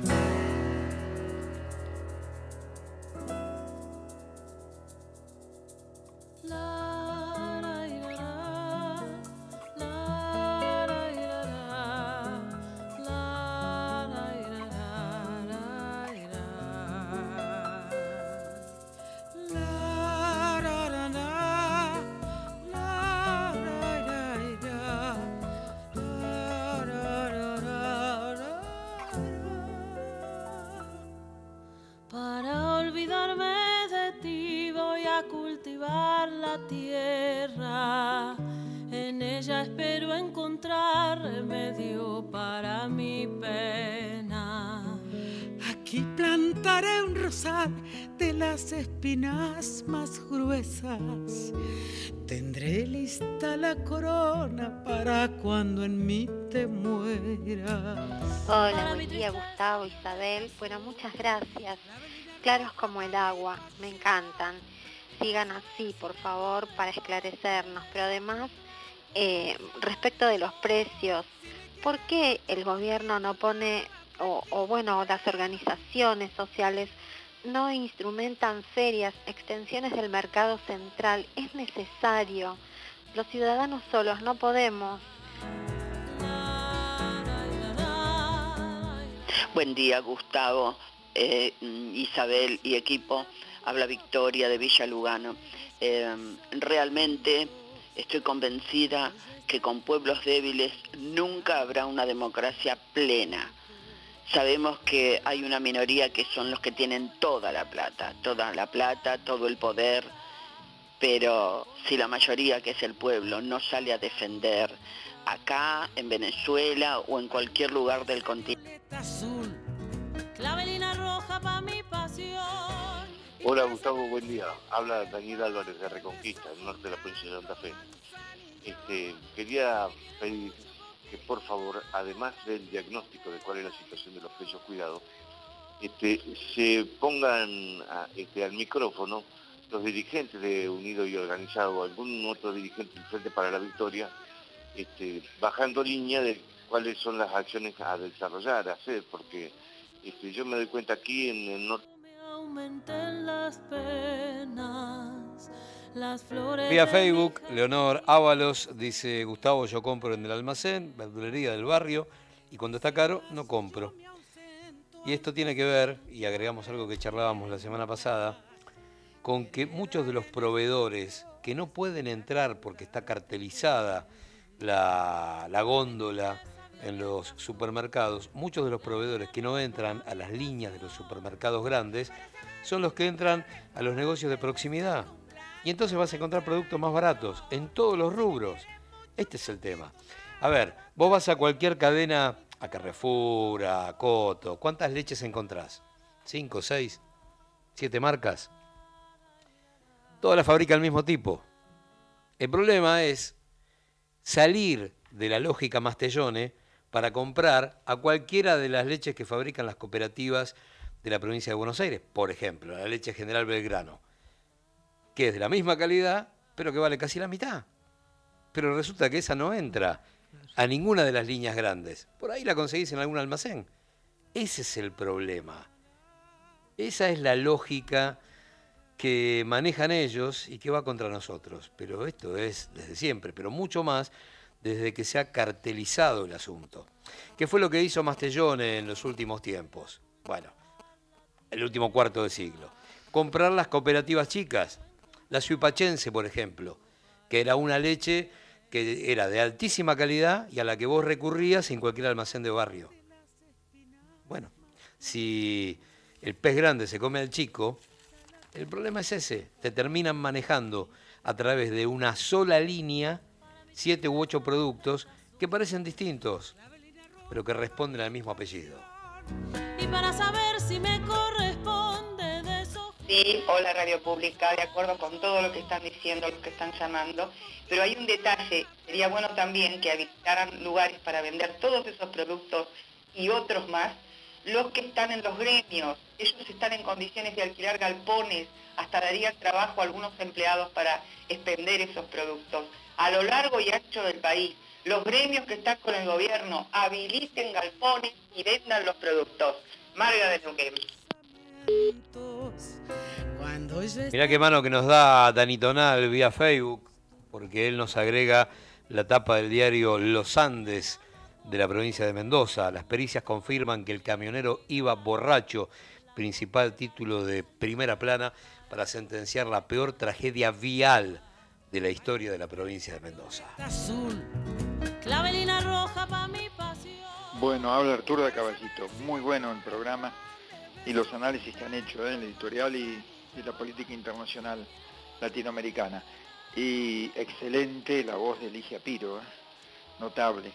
Espinas más gruesas, tendré lista la corona para cuando en mí te mueras. Hola, buen día Gustavo, Isabel. Bueno, muchas gracias. Claros como el agua, me encantan. Sigan así, por favor, para esclarecernos. Pero además, respecto de los precios, ¿por qué el gobierno no pone, o bueno, las organizaciones sociales no instrumentan ferias, extensiones del mercado central? Es necesario. Los ciudadanos solos no podemos. Buen día, Gustavo, Isabel y equipo. Habla Victoria de Villa Lugano. Realmente estoy convencida que con pueblos débiles nunca habrá una democracia plena. Sabemos que hay una minoría que son los que tienen toda la plata, todo el poder, pero si la mayoría, que es el pueblo, no sale a defender acá, en Venezuela o en cualquier lugar del continente. Clavelina roja pa' mi pasión. Hola Gustavo, buen día. Habla Daniel Álvarez de Reconquista, del norte de la provincia de Santa Fe. Quería pedir que por favor, además del diagnóstico de cuál es la situación de los precios cuidados, se pongan al micrófono los dirigentes de Unido y Organizado o algún otro dirigente del Frente para la Victoria, bajando línea de cuáles son las acciones a desarrollar, a hacer, porque yo me doy cuenta aquí en el norte. Vía Facebook, Leonor Ábalos dice: Gustavo, yo compro en el almacén, verdulería del barrio, y cuando está caro no compro. Y esto tiene que ver, y agregamos algo que charlábamos la semana pasada, con que muchos de los proveedores que no pueden entrar porque está cartelizada la góndola en los supermercados, muchos de los proveedores que no entran a las líneas de los supermercados grandes son los que entran a los negocios de proximidad. Y entonces vas a encontrar productos más baratos en todos los rubros. Este es el tema. A ver, vos vas a cualquier cadena, a Carrefour, a Coto, ¿cuántas leches encontrás? ¿5, 6, 7 marcas? Todas las fabrica el mismo tipo. El problema es salir de la lógica Mastellone para comprar a cualquiera de las leches que fabrican las cooperativas de la provincia de Buenos Aires. Por ejemplo, la leche General Belgrano, que es de la misma calidad, pero que vale casi la mitad. Pero resulta que esa no entra a ninguna de las líneas grandes. Por ahí la conseguís en algún almacén. Ese es el problema. Esa es la lógica que manejan ellos y que va contra nosotros. Pero esto es desde siempre, pero mucho más desde que se ha cartelizado el asunto. ¿Qué fue lo que hizo Mastellone en los últimos tiempos? Bueno, el último cuarto de siglo. Comprar las cooperativas chicas. La Suipachense, por ejemplo, que era una leche que era de altísima calidad y a la que vos recurrías en cualquier almacén de barrio. Bueno, si el pez grande se come al chico, el problema es ese. Te terminan manejando a través de una sola línea 7 u 8 productos que parecen distintos, pero que responden al mismo apellido. Y para saber si me corresponde de eso... Sí, hola Radio Pública, de acuerdo con todo lo que están diciendo, los que están llamando, pero hay un detalle, sería bueno también que habilitaran lugares para vender todos esos productos y otros más, los que están en los gremios. Ellos están en condiciones de alquilar galpones, hasta darían trabajo a algunos empleados para expender esos productos. A lo largo y ancho del país, los gremios que están con el gobierno habiliten galpones y vendan los productos. Marga de Neuquén. Mirá qué mano que nos da Dani Tonal vía Facebook, porque él nos agrega la tapa del diario Los Andes de la provincia de Mendoza. Las pericias confirman que el camionero iba borracho, principal título de primera plana para sentenciar la peor tragedia vial de la historia de la provincia de Mendoza. Clavelina roja pa' mi pasión. Bueno, habla Arturo de Caballito. Muy bueno el programa y los análisis que han hecho en el editorial y la política internacional latinoamericana. Y excelente la voz de Ligia Piro, notable.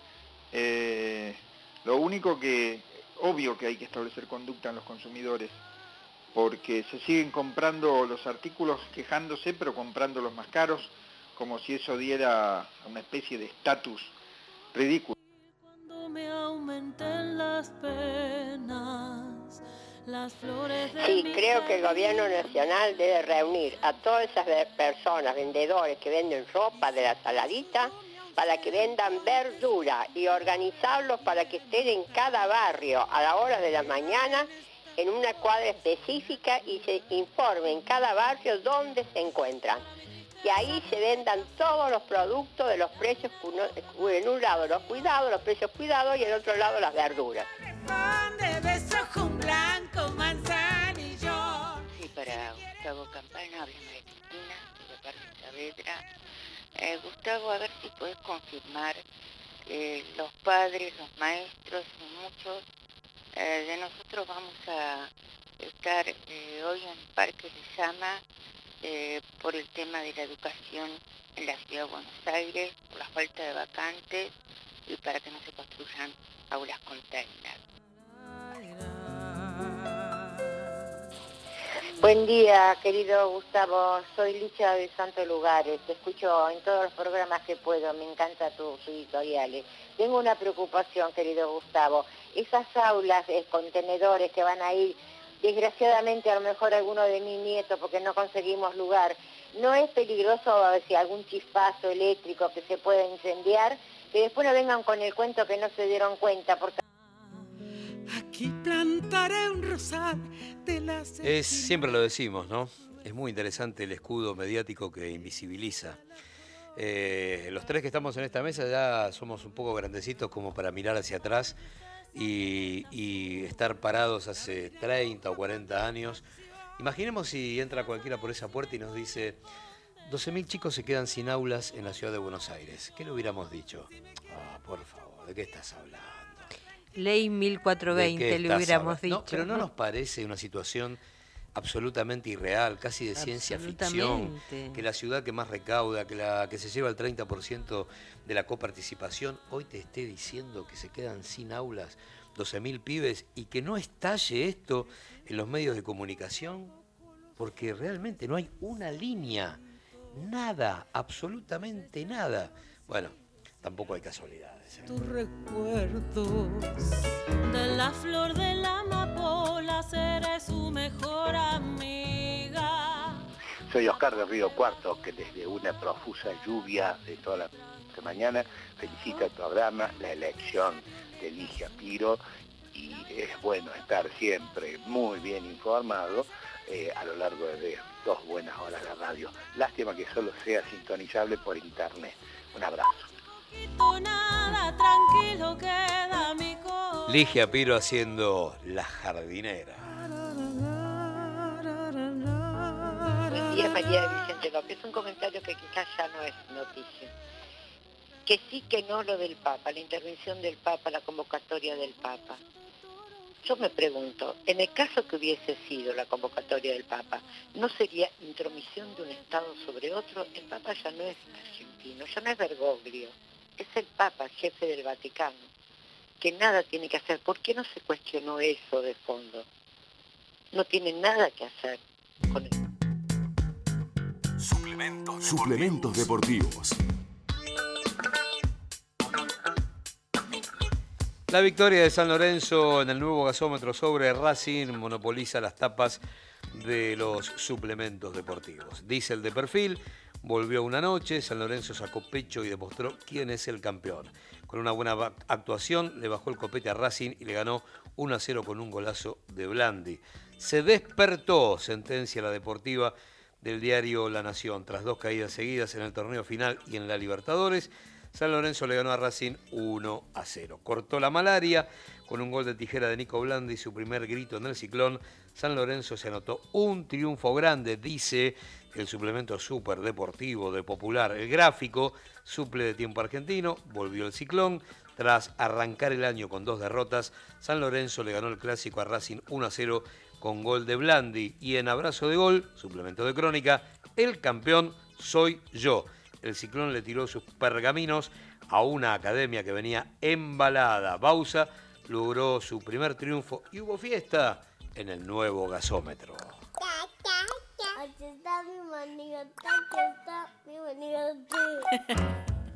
Lo único que, obvio que hay que establecer conducta en los consumidores, porque se siguen comprando los artículos quejándose, pero comprando los más caros, como si eso diera una especie de estatus ridículo. Cuando me aumenten las penas, las flores de Sí, creo que el gobierno nacional debe reunir a todas esas personas, vendedores que venden ropa de la saladita, para que vendan verdura y organizarlos para que estén en cada barrio a la hora de la mañana en una cuadra específica y se informe en cada barrio dónde se encuentran. Y ahí se vendan todos los productos de los precios, en un lado los cuidados, los precios cuidados y en otro lado las verduras. Sí, para Gustavo Campana, habla Cristina, de la parte Saavedra. Gustavo, a ver si puedes confirmar que los padres, los maestros y muchos de nosotros vamos a estar hoy en el Parque de Llama por el tema de la educación en la Ciudad de Buenos Aires, por la falta de vacantes y para que no se construyan aulas container. Buen día, querido Gustavo. Soy Licha de Santo Lugares. Te escucho en todos los programas que puedo. Me encanta tus editoriales. Tengo una preocupación, querido Gustavo. Esas aulas, contenedores que van a ir, desgraciadamente a lo mejor alguno de mis nietos porque no conseguimos lugar, ¿no es peligroso a ver si algún chispazo eléctrico que se pueda incendiar? Que después no vengan con el cuento que no se dieron cuenta. Porque... Aquí plantaré un rosal de las... Siempre lo decimos, ¿no? Es muy interesante el escudo mediático que invisibiliza. Los tres que estamos en esta mesa ya somos un poco grandecitos como para mirar hacia atrás y estar parados hace 30 o 40 años. Imaginemos si entra cualquiera por esa puerta y nos dice 12.000 chicos se quedan sin aulas en la ciudad de Buenos Aires. ¿Qué le hubiéramos dicho? Por favor, ¿de qué estás hablando? Ley 1420 le hubiéramos dicho. No, pero ¿no nos parece una situación absolutamente irreal, casi de ciencia ficción, que la ciudad que más recauda, que se lleva el 30% de la coparticipación, hoy te esté diciendo que se quedan sin aulas 12.000 pibes y que no estalle esto en los medios de comunicación? Porque realmente no hay una línea, nada, absolutamente nada. Bueno, tampoco hay casualidades. Tus recuerdos. De la flor de la amapola seré su mejor amiga. Soy Oscar de Río Cuarto, que desde una profusa lluvia de toda la mañana felicita el programa, la elección de Ligia Piro, y es bueno estar siempre muy bien informado a lo largo de 2 buenas horas de radio. Lástima que solo sea sintonizable por internet. Un abrazo. Nada, tranquilo queda mi corazón. Ligia Piro haciendo La Jardinera. Buen día, María de Vicente López. Un comentario que quizás ya no es noticia. Que sí, que no lo del Papa, la intervención del Papa, la convocatoria del Papa. Yo me pregunto, en el caso que hubiese sido la convocatoria del Papa, ¿no sería intromisión de un Estado sobre otro? El Papa ya no es argentino, ya no es Bergoglio. Es el Papa, jefe del Vaticano, que nada tiene que hacer. ¿Por qué no se cuestionó eso de fondo? No tiene nada que hacer con eso. Suplementos deportivos. La victoria de San Lorenzo en el nuevo gasómetro sobre Racing monopoliza las tapas de los suplementos deportivos. Dice el de perfil, volvió una noche, San Lorenzo sacó pecho y demostró quién es el campeón. Con una buena actuación le bajó el copete a Racing y le ganó 1-0 con un golazo de Blandi. Se despertó, sentencia la deportiva del diario La Nación. Tras 2 caídas seguidas en el torneo final y en la Libertadores, San Lorenzo le ganó a Racing 1-0. Cortó la malaria con un gol de tijera de Nico Blandi y su primer grito en el ciclón. San Lorenzo se anotó un triunfo grande, dice el suplemento súper deportivo de Popular. El gráfico, suple de tiempo argentino, volvió el ciclón. Tras arrancar el año con 2 derrotas, San Lorenzo le ganó el clásico a Racing 1-0 con gol de Blandi. Y en abrazo de gol, suplemento de crónica, el campeón soy yo. El ciclón le tiró sus pergaminos a una academia que venía embalada. Bausa logró su primer triunfo y hubo fiesta en el nuevo gasómetro. Aquí está mi manito, aquí está mi manito.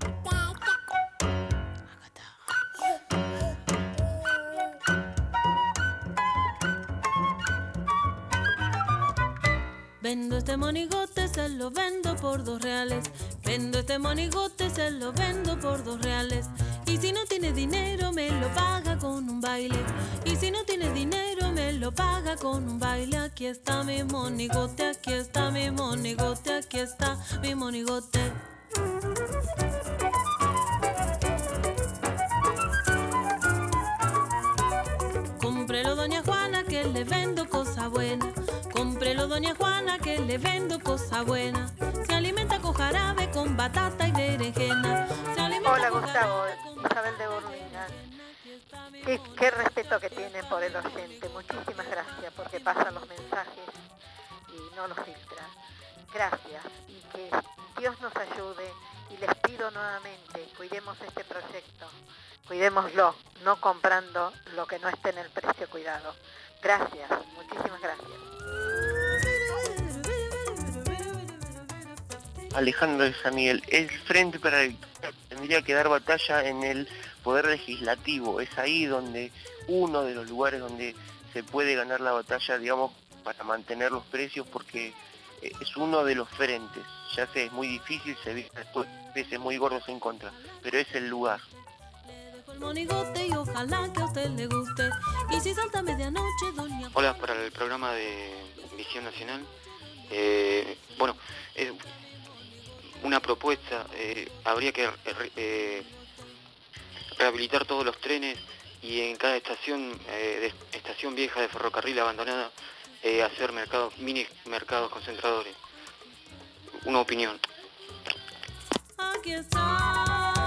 Vendo este monigote, se lo vendo por 2 reales. Vendo este monigote, se lo vendo por 2 reales. Y si no tiene dinero, me lo paga con un baile. Y si no tiene dinero, me lo paga con un baile. Aquí está mi monigote, aquí está mi monigote, aquí está mi monigote. Cómprelo, doña Juana, que le vendo cosa buena. Cómprelo, doña Juana, que le vendo cosa buena. Se alimenta con jarabe, con batata y berenjena. Hola Gustavo, Isabel de Burlingame. Qué respeto que tienen por el oyente. Muchísimas gracias porque pasan los mensajes y no los filtran. Gracias y que Dios nos ayude y les pido nuevamente, cuidemos este proyecto, cuidémoslo, no comprando lo que no esté en el precio cuidado. Gracias, muchísimas gracias. Alejandro de San Miguel, el Frente para la Victoria tendría que dar batalla en el Poder Legislativo. Es ahí donde uno de los lugares donde se puede ganar la batalla, digamos, para mantener los precios, porque es uno de los frentes. Ya sé, es muy difícil, se ve después veces muy gordos en contra, pero es el lugar. Y ojalá que a usted le guste. Y si salta medianoche, doña... Hola, para el programa de Visión Nacional. Una propuesta, habría que rehabilitar todos los trenes y en cada estación vieja de ferrocarril abandonada, hacer mini mercados concentradores. Una opinión. Aquí está.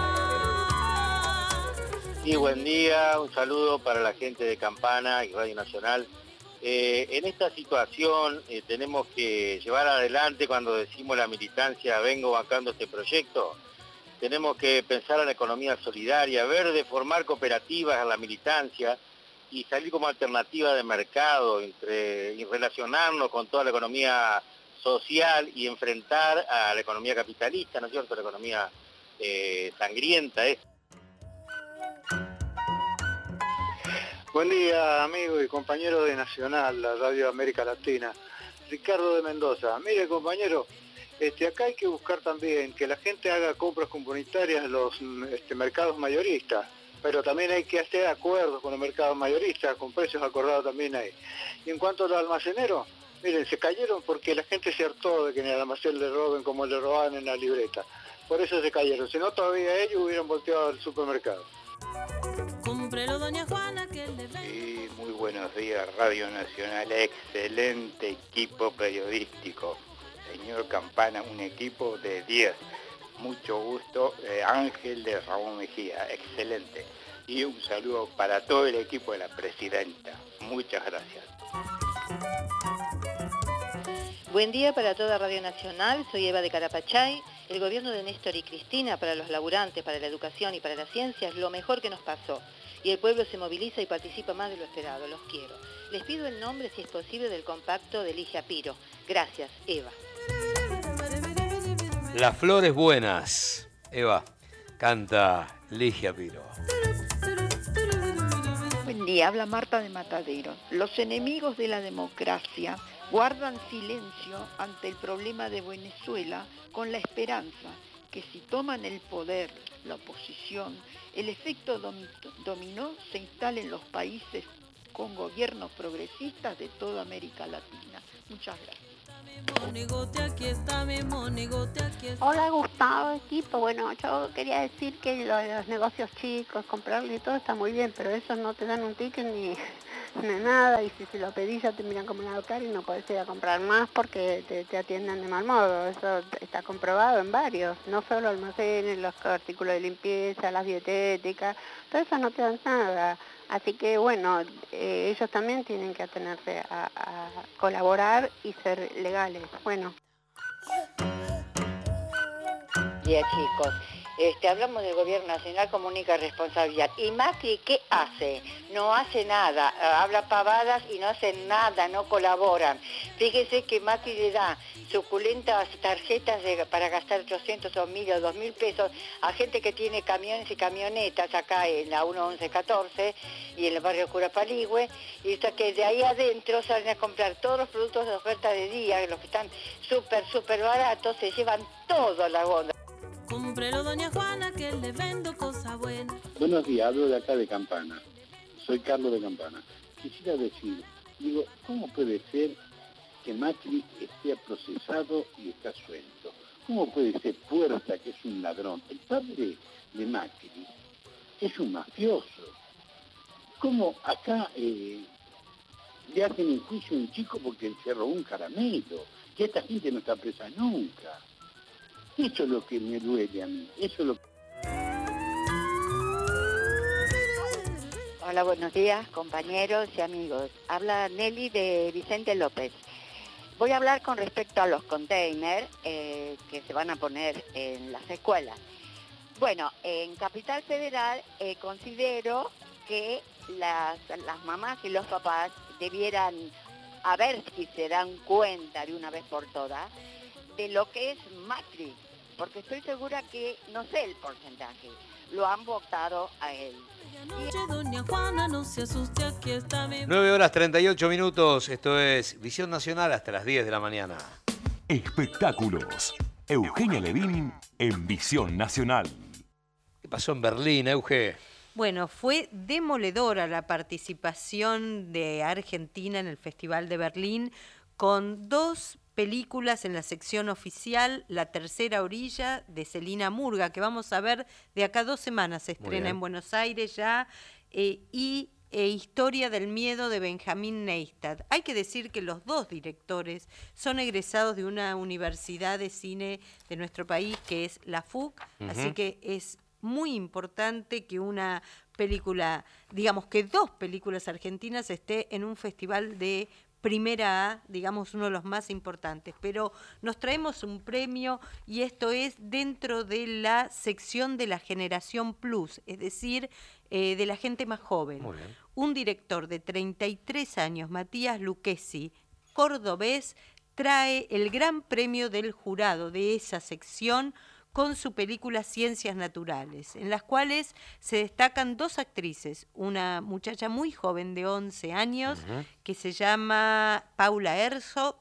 Sí, buen día, un saludo para la gente de Campana y Radio Nacional. En esta situación tenemos que llevar adelante, cuando decimos la militancia, vengo bancando este proyecto, tenemos que pensar en la economía solidaria, ver de formar cooperativas a la militancia y salir como alternativa de mercado y relacionarnos con toda la economía social y enfrentar a la economía capitalista, ¿no es cierto?, la economía sangrienta. Buen día, amigos y compañeros de Nacional, la Radio América Latina. Ricardo de Mendoza. Mire, compañero, acá hay que buscar también que la gente haga compras comunitarias en los mercados mayoristas, pero también hay que hacer acuerdos con los mercados mayoristas, con precios acordados también ahí. Y en cuanto a los almaceneros, miren, se cayeron porque la gente se hartó de que en el almacén le roben como le robaban en la libreta. Por eso se cayeron, si no todavía ellos hubieran volteado al supermercado. Cómprelo, doña Juana, que le ven. Sí, muy buenos días, Radio Nacional, excelente equipo periodístico. Señor Campana, un equipo de 10. Mucho gusto, Ángel de Ramón Mejía, excelente. Y un saludo para todo el equipo de la presidenta. Muchas gracias. Buen día para toda Radio Nacional, soy Eva de Carapachay. El gobierno de Néstor y Cristina para los laburantes, para la educación y para la ciencia es lo mejor que nos pasó. Y el pueblo se moviliza y participa más de lo esperado. Los quiero. Les pido el nombre, si es posible, del compacto de Ligia Piro. Gracias, Eva. Las flores buenas. Eva, canta Ligia Piro. Buen día, habla Marta de Matadero. Los enemigos de la democracia guardan silencio ante el problema de Venezuela con la esperanza que si toman el poder, la oposición, el efecto dominó se instale en los países con gobiernos progresistas de toda América Latina. Muchas gracias. Hola Gustavo, equipo. Bueno, yo quería decir que lo de los negocios chicos, comprarle y todo está muy bien, pero esos no te dan un ticket ni nada, y si se lo pedís ya te miran como una local y no podés ir a comprar más porque te atienden de mal modo. Eso está comprobado en varios, no solo almacenes, los artículos de limpieza, las dietéticas, todo eso no te dan nada. Así que bueno, ellos también tienen que atenerse a colaborar y ser legales. Bueno. Bien, chicos. Hablamos del gobierno nacional como única responsabilidad. ¿Y Macri qué hace? No hace nada, habla pavadas y no hace nada, no colaboran. Fíjese que Macri le da suculentas tarjetas para gastar 800 o 1.000 o 2.000 pesos a gente que tiene camiones y camionetas acá en la 1114 y en el barrio Curapaligüe, y hasta que de ahí adentro salen a comprar todos los productos de oferta de día, los que están súper baratos, se llevan todo a la onda. Cómprelo, doña Juana, que le vendo cosa buena. Buenos días, hablo de acá de Campana. Soy Carlos de Campana. Quisiera decir Digo, ¿cómo puede ser que Macri esté procesado y está suelto? ¿Cómo puede ser Puerta, que es un ladrón? El padre de Macri es un mafioso. ¿Cómo acá le hacen un juicio a un chico porque se robó un caramelo? Que esta gente no está presa nunca. Eso es lo que me duele a mí. Eso es lo que... Hola, buenos días, compañeros y amigos. Habla Nelly de Vicente López. Voy a hablar con respecto a los containers que se van a poner en las escuelas. Bueno, en Capital Federal considero que las mamás y los papás debieran, a ver si se dan cuenta de una vez por todas, de lo que es Macri, porque estoy segura que, no sé el porcentaje, lo han votado a él. 9:38, esto es Visión Nacional hasta las 10 de la mañana. Espectáculos. Eugenia Levin en Visión Nacional. ¿Qué pasó en Berlín, Euge? Bueno, fue demoledora la participación de Argentina en el Festival de Berlín, con 2 películas en la sección oficial, La tercera orilla de Celina Murga, que vamos a ver de acá 2 semanas, se estrena en Buenos Aires ya, y Historia del miedo de Benjamín Neistat. Hay que decir que los 2 directores son egresados de una universidad de cine de nuestro país, que es la FUC, así que es muy importante que una película, digamos que 2 películas argentinas esté en un festival de primera A, digamos uno de los más importantes, pero nos traemos un premio y esto es dentro de la sección de la generación plus, es decir, de la gente más joven. Un director de 33 años, Matías Lucchesi, cordobés, trae el gran premio del jurado de esa sección con su película Ciencias Naturales, en las cuales se destacan 2 actrices, una muchacha muy joven de 11 años, que se llama Paula Herzog,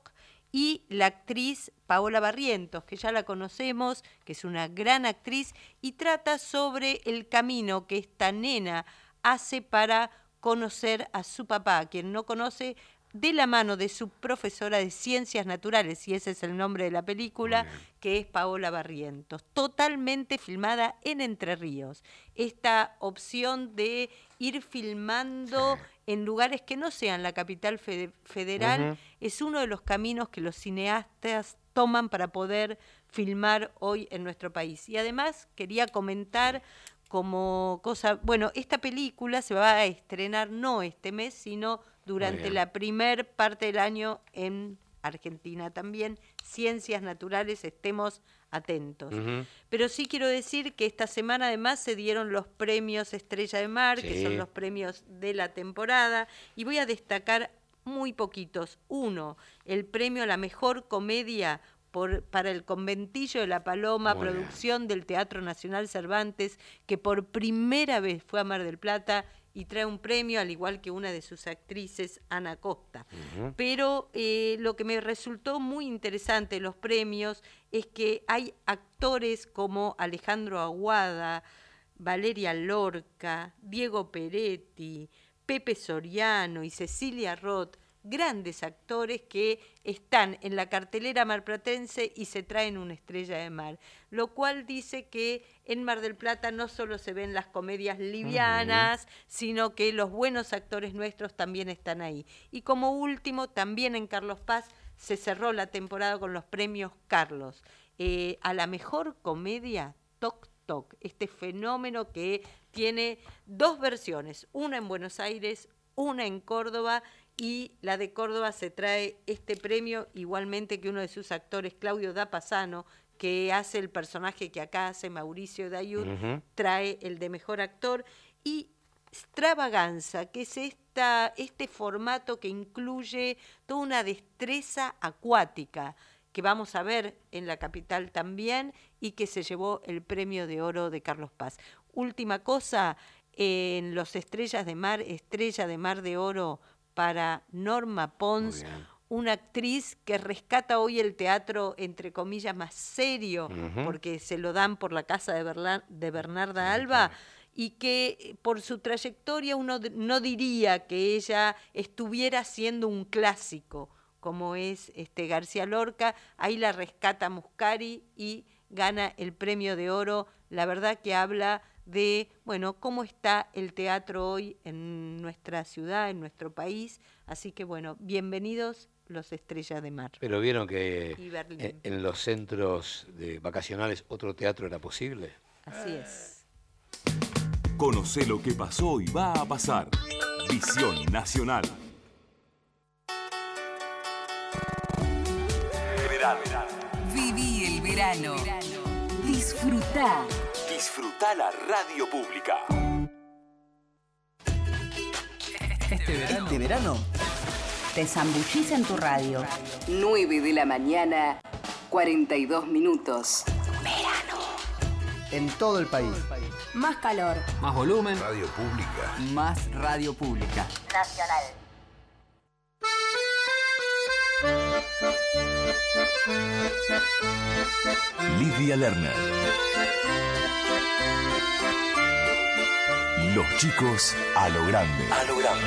y la actriz Paola Barrientos, que ya la conocemos, que es una gran actriz, y trata sobre el camino que esta nena hace para conocer a su papá, quien no conoce, de la mano de su profesora de Ciencias Naturales, y ese es el nombre de la película, que es Paola Barrientos, totalmente filmada en Entre Ríos. Esta opción de ir filmando en lugares que no sean la capital federal es uno de los caminos que los cineastas toman para poder filmar hoy en nuestro país. Y además quería comentar como cosa, bueno, esta película se va a estrenar no este mes, sino durante la primer parte del año en Argentina también. Ciencias Naturales, estemos atentos. Pero sí quiero decir que esta semana además se dieron los premios Estrella de Mar, que son los premios de la temporada, y voy a destacar muy poquitos. Uno, el premio a la mejor comedia para El Conventillo de la Paloma, producción del Teatro Nacional Cervantes, que por primera vez fue a Mar del Plata y trae un premio, al igual que una de sus actrices, Ana Costa. Pero lo que me resultó muy interesante de los premios es que hay actores como Alejandro Aguada, Valeria Lorca, Diego Peretti, Pepe Soriano y Cecilia Roth, grandes actores que están en la cartelera marplatense y se traen una Estrella de Mar, lo cual dice que en Mar del Plata no solo se ven las comedias livianas, sino que los buenos actores nuestros también están ahí. Y como último, también en Carlos Paz se cerró la temporada con los premios Carlos. A la mejor comedia, Toc Toc, este fenómeno que tiene 2 versiones, una en Buenos Aires, una en Córdoba, y la de Córdoba se trae este premio, igualmente que uno de sus actores, Claudio Dapasano, que hace el personaje que acá hace Mauricio Dayud, trae el de mejor actor, y Extravaganza, que es este formato que incluye toda una destreza acuática, que vamos a ver en la capital también, y que se llevó el premio de oro de Carlos Paz. Última cosa, en los Estrella de Mar de Oro para Norma Pons, una actriz que rescata hoy el teatro, entre comillas, más serio, porque se lo dan por la casa de Bernarda Alba, y que por su trayectoria uno no diría que ella estuviera haciendo un clásico, como es García Lorca. Ahí la rescata Muscari y gana el Premio de Oro. La verdad que habla de, bueno, cómo está el teatro hoy en nuestra ciudad, en nuestro país. Así que, bueno, bienvenidos los Estrellas de Mar. Pero vieron que en los centros vacacionales otro teatro era posible. Así es. Conocé lo que pasó y va a pasar. Visión Nacional. Verano. Viví el verano. Disfrutá. Disfrutá la radio pública. Este verano te zambullís en tu radio. 9 de la mañana, 42 minutos. Verano. En todo el país. Más calor. Más volumen. Radio pública. Más radio pública. Nacional. Lidia Lerner. Los chicos a lo grande. A lo grande.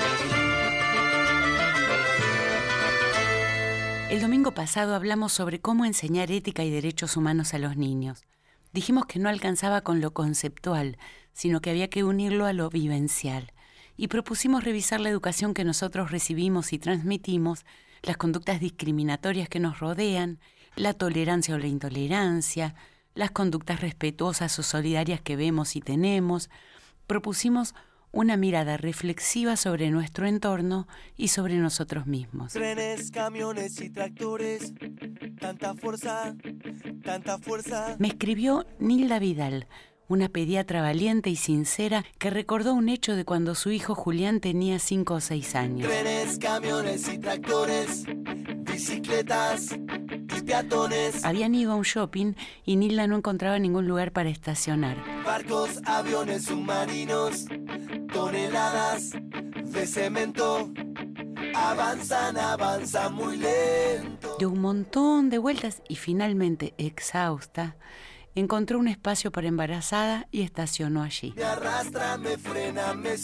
El domingo pasado hablamos sobre cómo enseñar ética y derechos humanos a los niños. Dijimos que no alcanzaba con lo conceptual, sino que había que unirlo a lo vivencial. Y propusimos revisar la educación que nosotros recibimos y transmitimos, las conductas discriminatorias que nos rodean, la tolerancia o la intolerancia, las conductas respetuosas o solidarias que vemos y tenemos. Propusimos una mirada reflexiva sobre nuestro entorno y sobre nosotros mismos. Trenes, camiones y tractores, tanta fuerza, tanta fuerza. Me escribió Nilda Vidal, una pediatra valiente y sincera que recordó un hecho de cuando su hijo Julián tenía 5 o 6 años. Trenes, camiones y tractores, bicicletas y peatones. Habían ido a un shopping y Nilda no encontraba ningún lugar para estacionar. Barcos, aviones, submarinos, toneladas de cemento. Avanzan muy lento. Dio un montón de vueltas y finalmente, exhausta, encontró un espacio para embarazada y estacionó allí. Me arrastra, me frena, me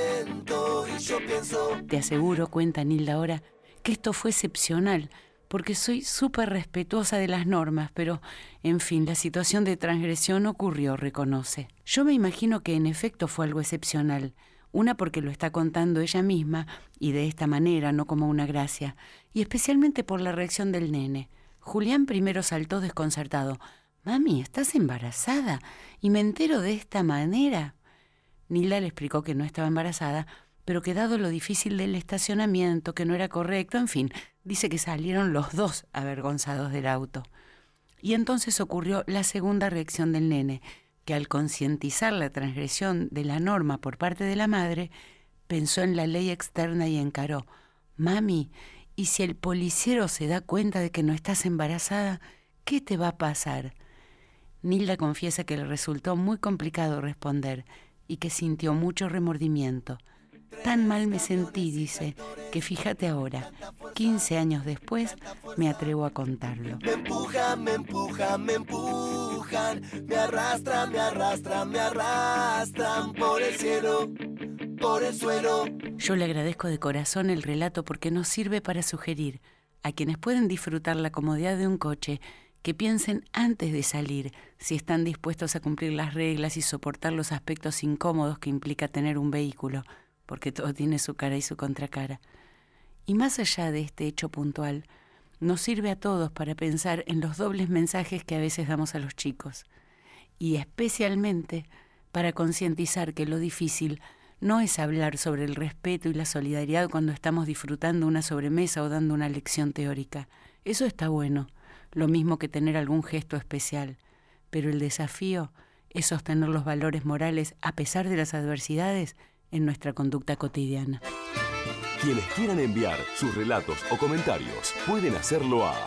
siento y yo pienso. Te aseguro, cuenta Nilda ahora, que esto fue excepcional, porque soy súper respetuosa de las normas, pero, en fin, la situación de transgresión ocurrió, reconoce. Yo me imagino que en efecto fue algo excepcional. Una porque lo está contando ella misma, y de esta manera, no como una gracia, y especialmente por la reacción del nene. Julián primero saltó desconcertado. «Mami, ¿estás embarazada? ¿Y me entero de esta manera?» Nilda le explicó que no estaba embarazada, pero que dado lo difícil del estacionamiento, que no era correcto, en fin, dice que salieron los dos avergonzados del auto. Y entonces ocurrió la segunda reacción del nene, que al concientizar la transgresión de la norma por parte de la madre, pensó en la ley externa y encaró: «Mami, ¿y si el policiero se da cuenta de que no estás embarazada, qué te va a pasar?» Nilda confiesa que le resultó muy complicado responder y que sintió mucho remordimiento. Tan mal me sentí, dice, que fíjate ahora, 15 años después, me atrevo a contarlo. Me empujan, me empujan, me empujan, me arrastran, me arrastran, me arrastran por el cielo, por el suelo. Yo le agradezco de corazón el relato porque nos sirve para sugerir a quienes pueden disfrutar la comodidad de un coche que piensen antes de salir si están dispuestos a cumplir las reglas y soportar los aspectos incómodos que implica tener un vehículo, porque todo tiene su cara y su contracara. Y más allá de este hecho puntual, nos sirve a todos para pensar en los dobles mensajes que a veces damos a los chicos, y especialmente para concientizar que lo difícil no es hablar sobre el respeto y la solidaridad cuando estamos disfrutando una sobremesa o dando una lección teórica. Eso está bueno, lo mismo que tener algún gesto especial, pero el desafío es sostener los valores morales a pesar de las adversidades en nuestra conducta cotidiana. Quienes quieran enviar sus relatos o comentarios pueden hacerlo a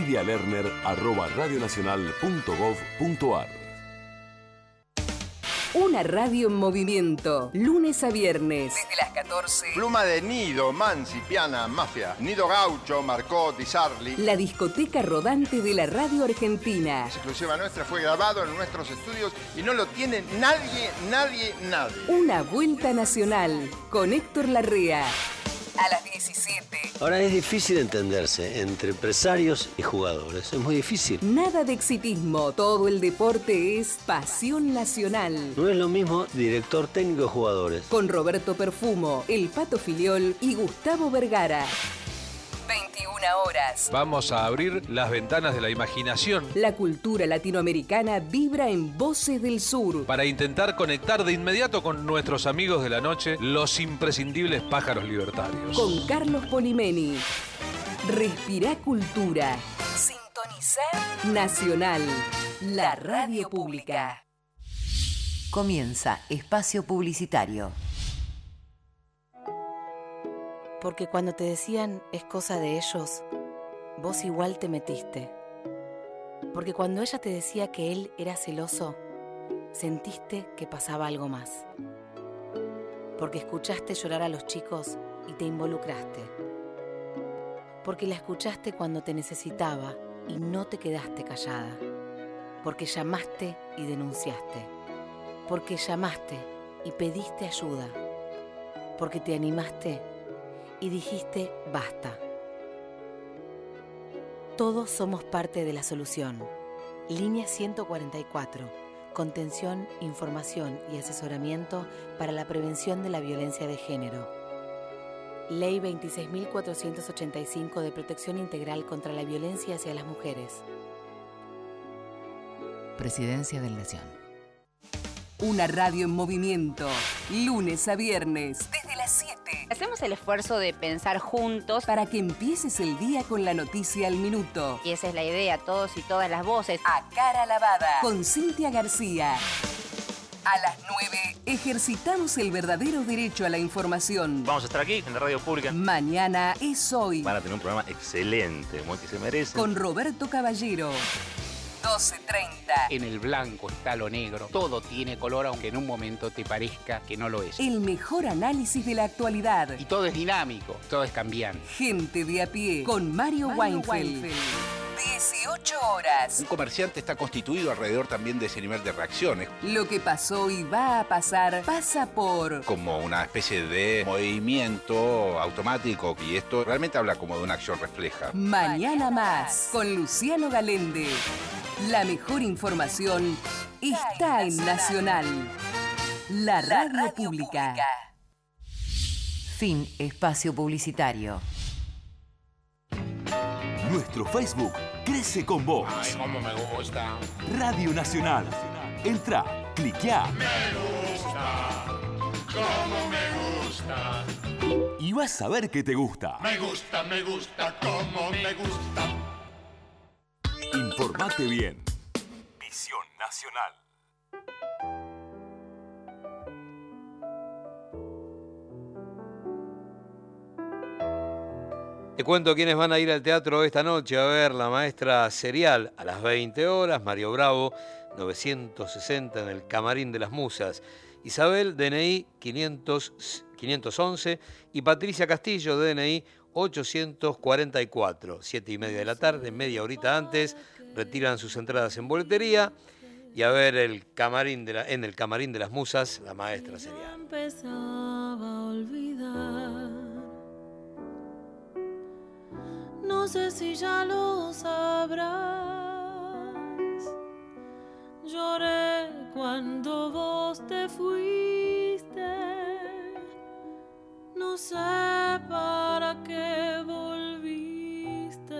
lidialerner@radionacional.gov.ar. Una radio en movimiento, lunes a viernes, desde las 14. Pluma de Nido, Mansi, Piana, Mafia, Nido Gaucho, Marcó, Di Sarli. La discoteca rodante de la radio argentina. Es exclusiva nuestra, fue grabado en nuestros estudios y no lo tiene nadie. Una vuelta nacional con Héctor Larrea. A las 17. Ahora es difícil entenderse entre empresarios y jugadores. Es muy difícil. Nada de exitismo. Todo el deporte es pasión nacional. No es lo mismo director técnico de jugadores. Con Roberto Perfumo, El Pato Filiol y Gustavo Vergara. 21 horas. Vamos a abrir las ventanas de la imaginación. La cultura latinoamericana vibra en Voces del Sur. Para intentar conectar de inmediato con nuestros amigos de la noche, los imprescindibles pájaros libertarios. Con Carlos Polimeni. Respirá cultura. Sintonizar Nacional. La radio pública. Comienza Espacio Publicitario. Porque cuando te decían es cosa de ellos, vos igual te metiste. Porque cuando ella te decía que él era celoso, sentiste que pasaba algo más. Porque escuchaste llorar a los chicos y te involucraste. Porque la escuchaste cuando te necesitaba y no te quedaste callada. Porque llamaste y denunciaste. Porque llamaste y pediste ayuda. Porque te animaste y dijiste basta. Todos somos parte de la solución. Línea 144. Contención, información y asesoramiento para la prevención de la violencia de género. Ley 26.485 de Protección Integral contra la Violencia hacia las Mujeres. Presidencia de la Nación. Una radio en movimiento, lunes a viernes, desde las 7. Hacemos el esfuerzo de pensar juntos para que empieces el día con la noticia al minuto. Y esa es la idea, todos y todas las voces. A cara lavada. Con Cintia García. A las 9, ejercitamos el verdadero derecho a la información. Vamos a estar aquí en la radio pública. Mañana es hoy. Van a tener un programa excelente, como el que se merece. Con Roberto Caballero. 12:30. En el blanco está lo negro. Todo tiene color, aunque en un momento te parezca que no lo es. El mejor análisis de la actualidad. Y todo es dinámico, todo es cambiante. Gente de a pie. Con Mario Weinfeld. 18 horas. Un comerciante está constituido alrededor también de ese nivel de reacciones. Lo que pasó y va a pasar pasa por... Como una especie de movimiento automático. Y esto realmente habla como de una acción refleja. Mañana más. Con Luciano Galende. La mejor información está en Nacional. La radio pública. Fin Espacio Publicitario. Nuestro Facebook crece con vos. Ay, cómo me gusta. Radio Nacional. Entra, cliquea. Me gusta, cómo me gusta. Y vas a ver que te gusta. Me gusta, cómo me gusta. Informate bien. Visión Nacional. Te cuento quiénes van a ir al teatro esta noche a ver La Maestra Serial a las 20 horas. Mario Bravo, 960 en el Camarín de las Musas. Isabel, DNI 511 y Patricia Castillo, DNI 844. 7:30 de la tarde, media horita antes, retiran sus entradas en boletería y a ver en el Camarín de las Musas, La Maestra Serial. Empezaba a olvidar. No sé si ya lo sabrás. Lloré cuando vos te fuiste. No sé para qué volviste.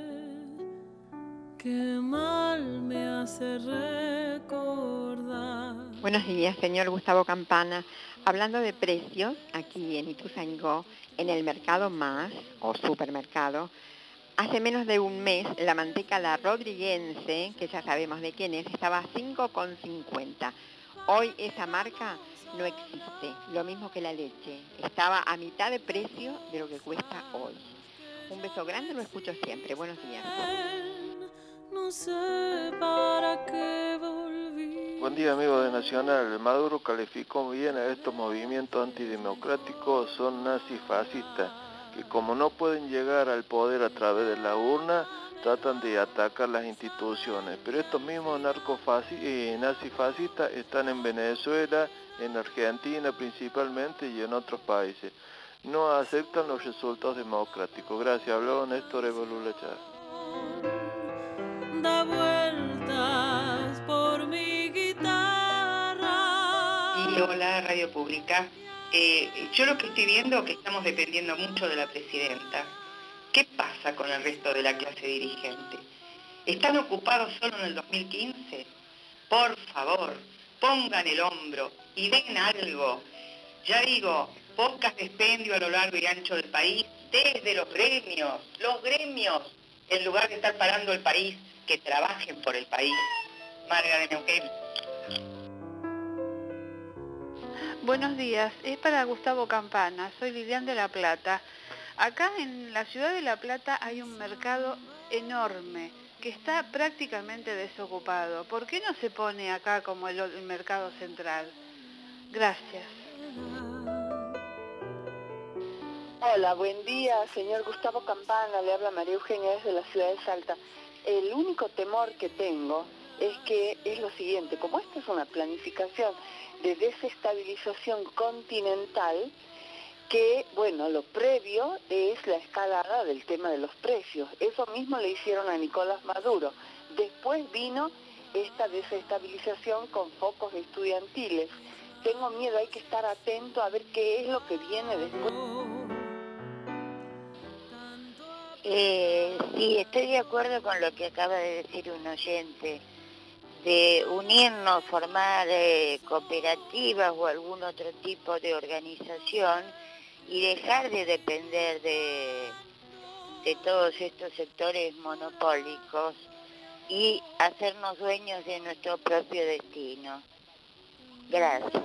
Qué mal me hace recordar. Buenos días, señor Gustavo Campana. Hablando de precios, aquí en Ituzaingó, en el Mercado Más, o supermercado, hace menos de un mes la manteca La Rodriguense, que ya sabemos de quién es, estaba a 5,50. Hoy esa marca no existe, lo mismo que la leche. Estaba a mitad de precio de lo que cuesta hoy. Un beso grande, lo escucho siempre. Buenos días. No sé para qué volví. Buen día, amigos de Nacional. Maduro calificó bien a estos movimientos antidemocráticos, son nazifascistas, que como no pueden llegar al poder a través de la urna, tratan de atacar las instituciones. Pero estos mismos nazifascistas están en Venezuela, en Argentina principalmente y en otros países. No aceptan los resultados democráticos. Gracias, habló Néstor Evolulechar. Da vueltas por mi guitarra. Y hola, Radio Pública. Yo lo que estoy viendo es que estamos dependiendo mucho de la presidenta. ¿Qué pasa con el resto de la clase dirigente? ¿Están ocupados solo en el 2015? Por favor, pongan el hombro y den algo. Ya digo, pocas expendio a lo largo y ancho del país, desde los gremios, en lugar de estar parando el país, que trabajen por el país. Marga de Neuquén. Buenos días, es para Gustavo Campana, soy Lilian de La Plata. Acá en la ciudad de La Plata hay un mercado enorme que está prácticamente desocupado. ¿Por qué no se pone acá como el mercado central? Gracias. Hola, buen día, señor Gustavo Campana, le habla María Eugenia desde la ciudad de Salta. El único temor que tengo es que es lo siguiente, como esta es una planificación de desestabilización continental, que, bueno, lo previo es la escalada del tema de los precios. Eso mismo le hicieron a Nicolás Maduro. Después vino esta desestabilización con focos estudiantiles. Tengo miedo, hay que estar atento a ver qué es lo que viene después. Sí, estoy de acuerdo con lo que acaba de decir un oyente, de unirnos, formar cooperativas o algún otro tipo de organización y dejar de depender de todos estos sectores monopólicos y hacernos dueños de nuestro propio destino. Gracias.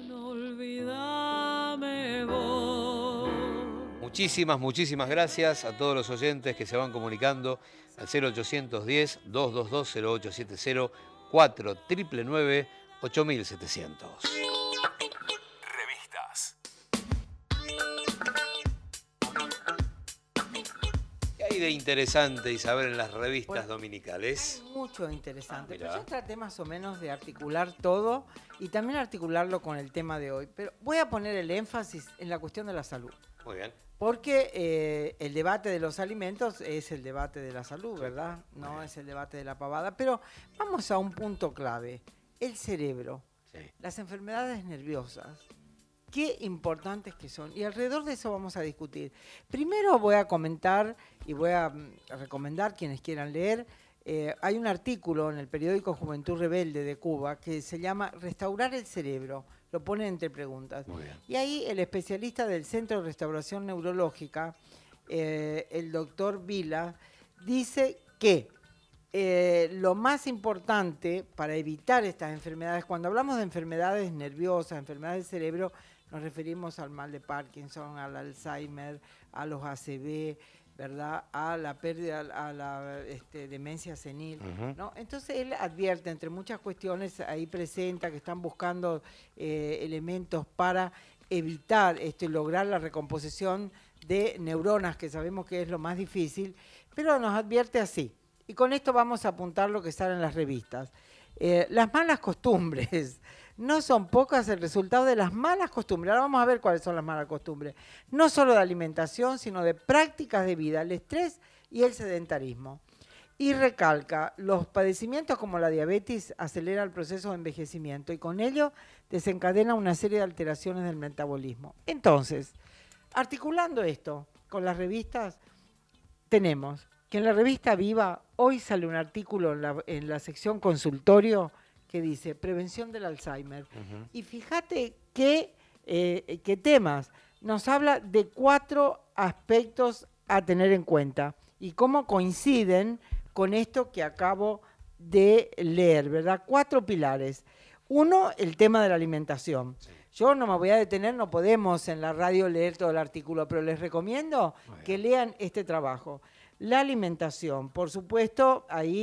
Muchísimas gracias a todos los oyentes que se van comunicando al 0810-222-0870 499-8700. Revistas. ¿Qué hay de interesante, Isabel, en las revistas dominicales? Hay mucho interesante, Mirá. pero yo traté más o menos de articular todo y también articularlo con el tema de hoy. Pero voy a poner el énfasis en la cuestión de la salud. Muy bien. Porque el debate de los alimentos es el debate de la salud, ¿verdad? No es el debate de la pavada. Pero vamos a un punto clave. El cerebro, las enfermedades nerviosas. Qué importantes que son. Y alrededor de eso vamos a discutir. Primero voy a comentar y voy a recomendar quienes quieran leer. Hay un artículo en el periódico Juventud Rebelde de Cuba que se llama Restaurar el cerebro. Lo ponen entre preguntas. Y ahí el especialista del Centro de Restauración Neurológica, el doctor Vila, dice que lo más importante para evitar estas enfermedades, cuando hablamos de enfermedades nerviosas, enfermedades del cerebro, nos referimos al mal de Parkinson, al Alzheimer, a los ACV, ¿verdad? A la pérdida, a la demencia senil, ¿no? Entonces él advierte, entre muchas cuestiones, ahí presenta que están buscando elementos para evitar y lograr la recomposición de neuronas, que sabemos que es lo más difícil, pero nos advierte así. Y con esto vamos a apuntar lo que sale en las revistas. Las malas costumbres. No son pocas el resultado de las malas costumbres. Ahora vamos a ver cuáles son las malas costumbres. No solo de alimentación, sino de prácticas de vida, el estrés y el sedentarismo. Y recalca, los padecimientos como la diabetes aceleran el proceso de envejecimiento y con ello desencadena una serie de alteraciones del metabolismo. Entonces, articulando esto con las revistas, tenemos que en la revista Viva hoy sale un artículo en la sección consultorio que dice prevención del Alzheimer. Y fíjate qué temas. Nos habla de 4 aspectos a tener en cuenta y cómo coinciden con esto que acabo de leer, ¿verdad? 4 pilares. 1, el tema de la alimentación. Yo no me voy a detener, no podemos en la radio leer todo el artículo, pero les recomiendo que lean este trabajo. La alimentación, por supuesto, ahí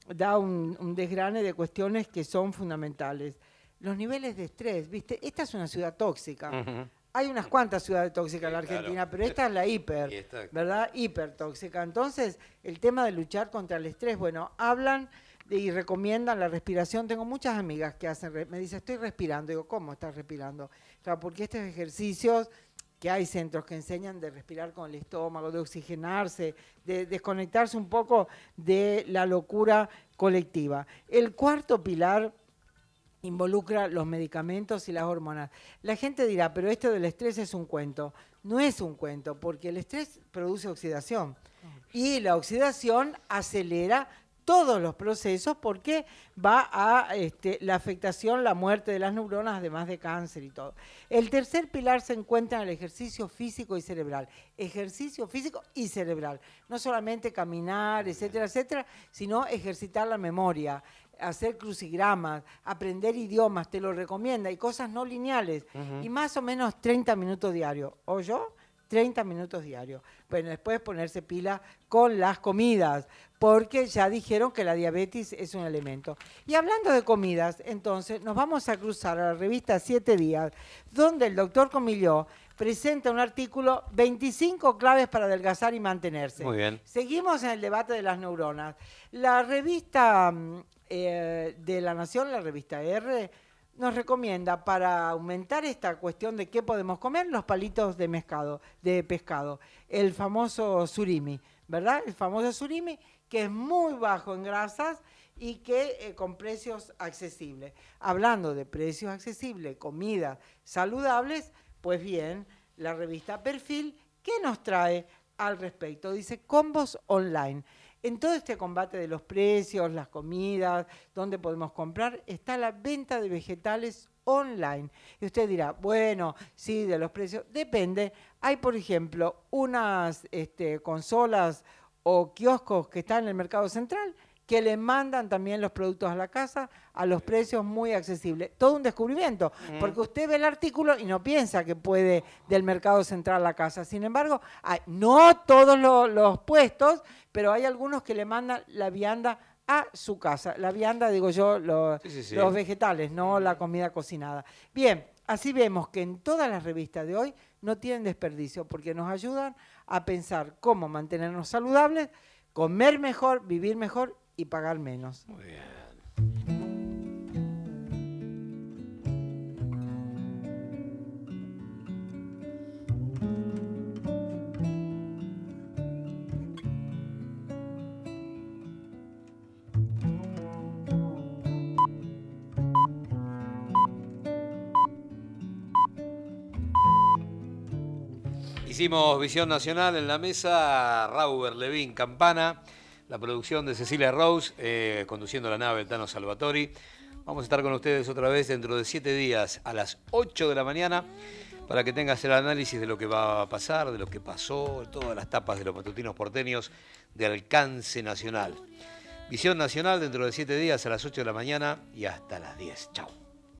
da un desgrane de cuestiones que son fundamentales. Los niveles de estrés, ¿viste? Esta es una ciudad tóxica. Hay unas cuantas ciudades tóxicas en la Argentina, pero esta es la hiper, ¿verdad? Hipertóxica. Entonces, el tema de luchar contra el estrés, bueno, hablan y recomiendan la respiración. Tengo muchas amigas que me dicen, estoy respirando. Digo, ¿cómo estás respirando? Claro, porque estos ejercicios, que hay centros que enseñan de respirar con el estómago, de oxigenarse, de desconectarse un poco de la locura colectiva. El cuarto pilar involucra los medicamentos y las hormonas. La gente dirá, pero esto del estrés es un cuento. No es un cuento, porque el estrés produce oxidación. Y la oxidación acelera todos los procesos porque va a la afectación, la muerte de las neuronas, además de cáncer y todo. El tercer pilar se encuentra en el ejercicio físico y cerebral. Ejercicio físico y cerebral. No solamente caminar, etcétera, etcétera, sino ejercitar la memoria, hacer crucigramas, aprender idiomas, te lo recomienda, y cosas no lineales. Y más o menos 30 minutos diarios. ¿O yo? 30 minutos diarios. Bueno, después ponerse pila con las comidas, porque ya dijeron que la diabetes es un elemento. Y hablando de comidas, entonces nos vamos a cruzar a la revista 7 Días, donde el doctor Comilló presenta un artículo, 25 claves para adelgazar y mantenerse. Muy bien. Seguimos en el debate de las neuronas. La revista de La Nación, la revista R, nos recomienda para aumentar esta cuestión de qué podemos comer, los palitos de pescado, el famoso surimi, ¿verdad? El famoso surimi, que es muy bajo en grasas y que con precios accesibles. Hablando de precios accesibles, comidas saludables, pues bien, la revista Perfil, ¿qué nos trae al respecto? Dice combos online. En todo este combate de los precios, las comidas, dónde podemos comprar, está la venta de vegetales online. Y usted dirá, bueno, sí, de los precios, depende. Hay, por ejemplo, unas consolas o kioscos que están en el mercado central que le mandan también los productos a la casa a los precios muy accesibles. Todo un descubrimiento, porque usted ve el artículo y no piensa que puede del mercado central a la casa. Sin embargo, no todos los puestos, pero hay algunos que le mandan la vianda a su casa. La vianda, digo yo, los vegetales, no la comida cocinada. Bien, así vemos que en todas las revistas de hoy no tienen desperdicio, porque nos ayudan a pensar cómo mantenernos saludables, comer mejor, vivir mejor y pagar menos. Muy bien. Hicimos Visión Nacional en la mesa, Rauber, Levín, Campana, la producción de Cecilia Rose, conduciendo la nave el Tano Salvatori. Vamos a estar con ustedes otra vez dentro de 7 días a las 8 de la mañana para que tengas el análisis de lo que va a pasar, de lo que pasó, todas las tapas de los matutinos porteños de alcance nacional. Visión Nacional dentro de 7 días a las 8 de la mañana y hasta las 10. Chau.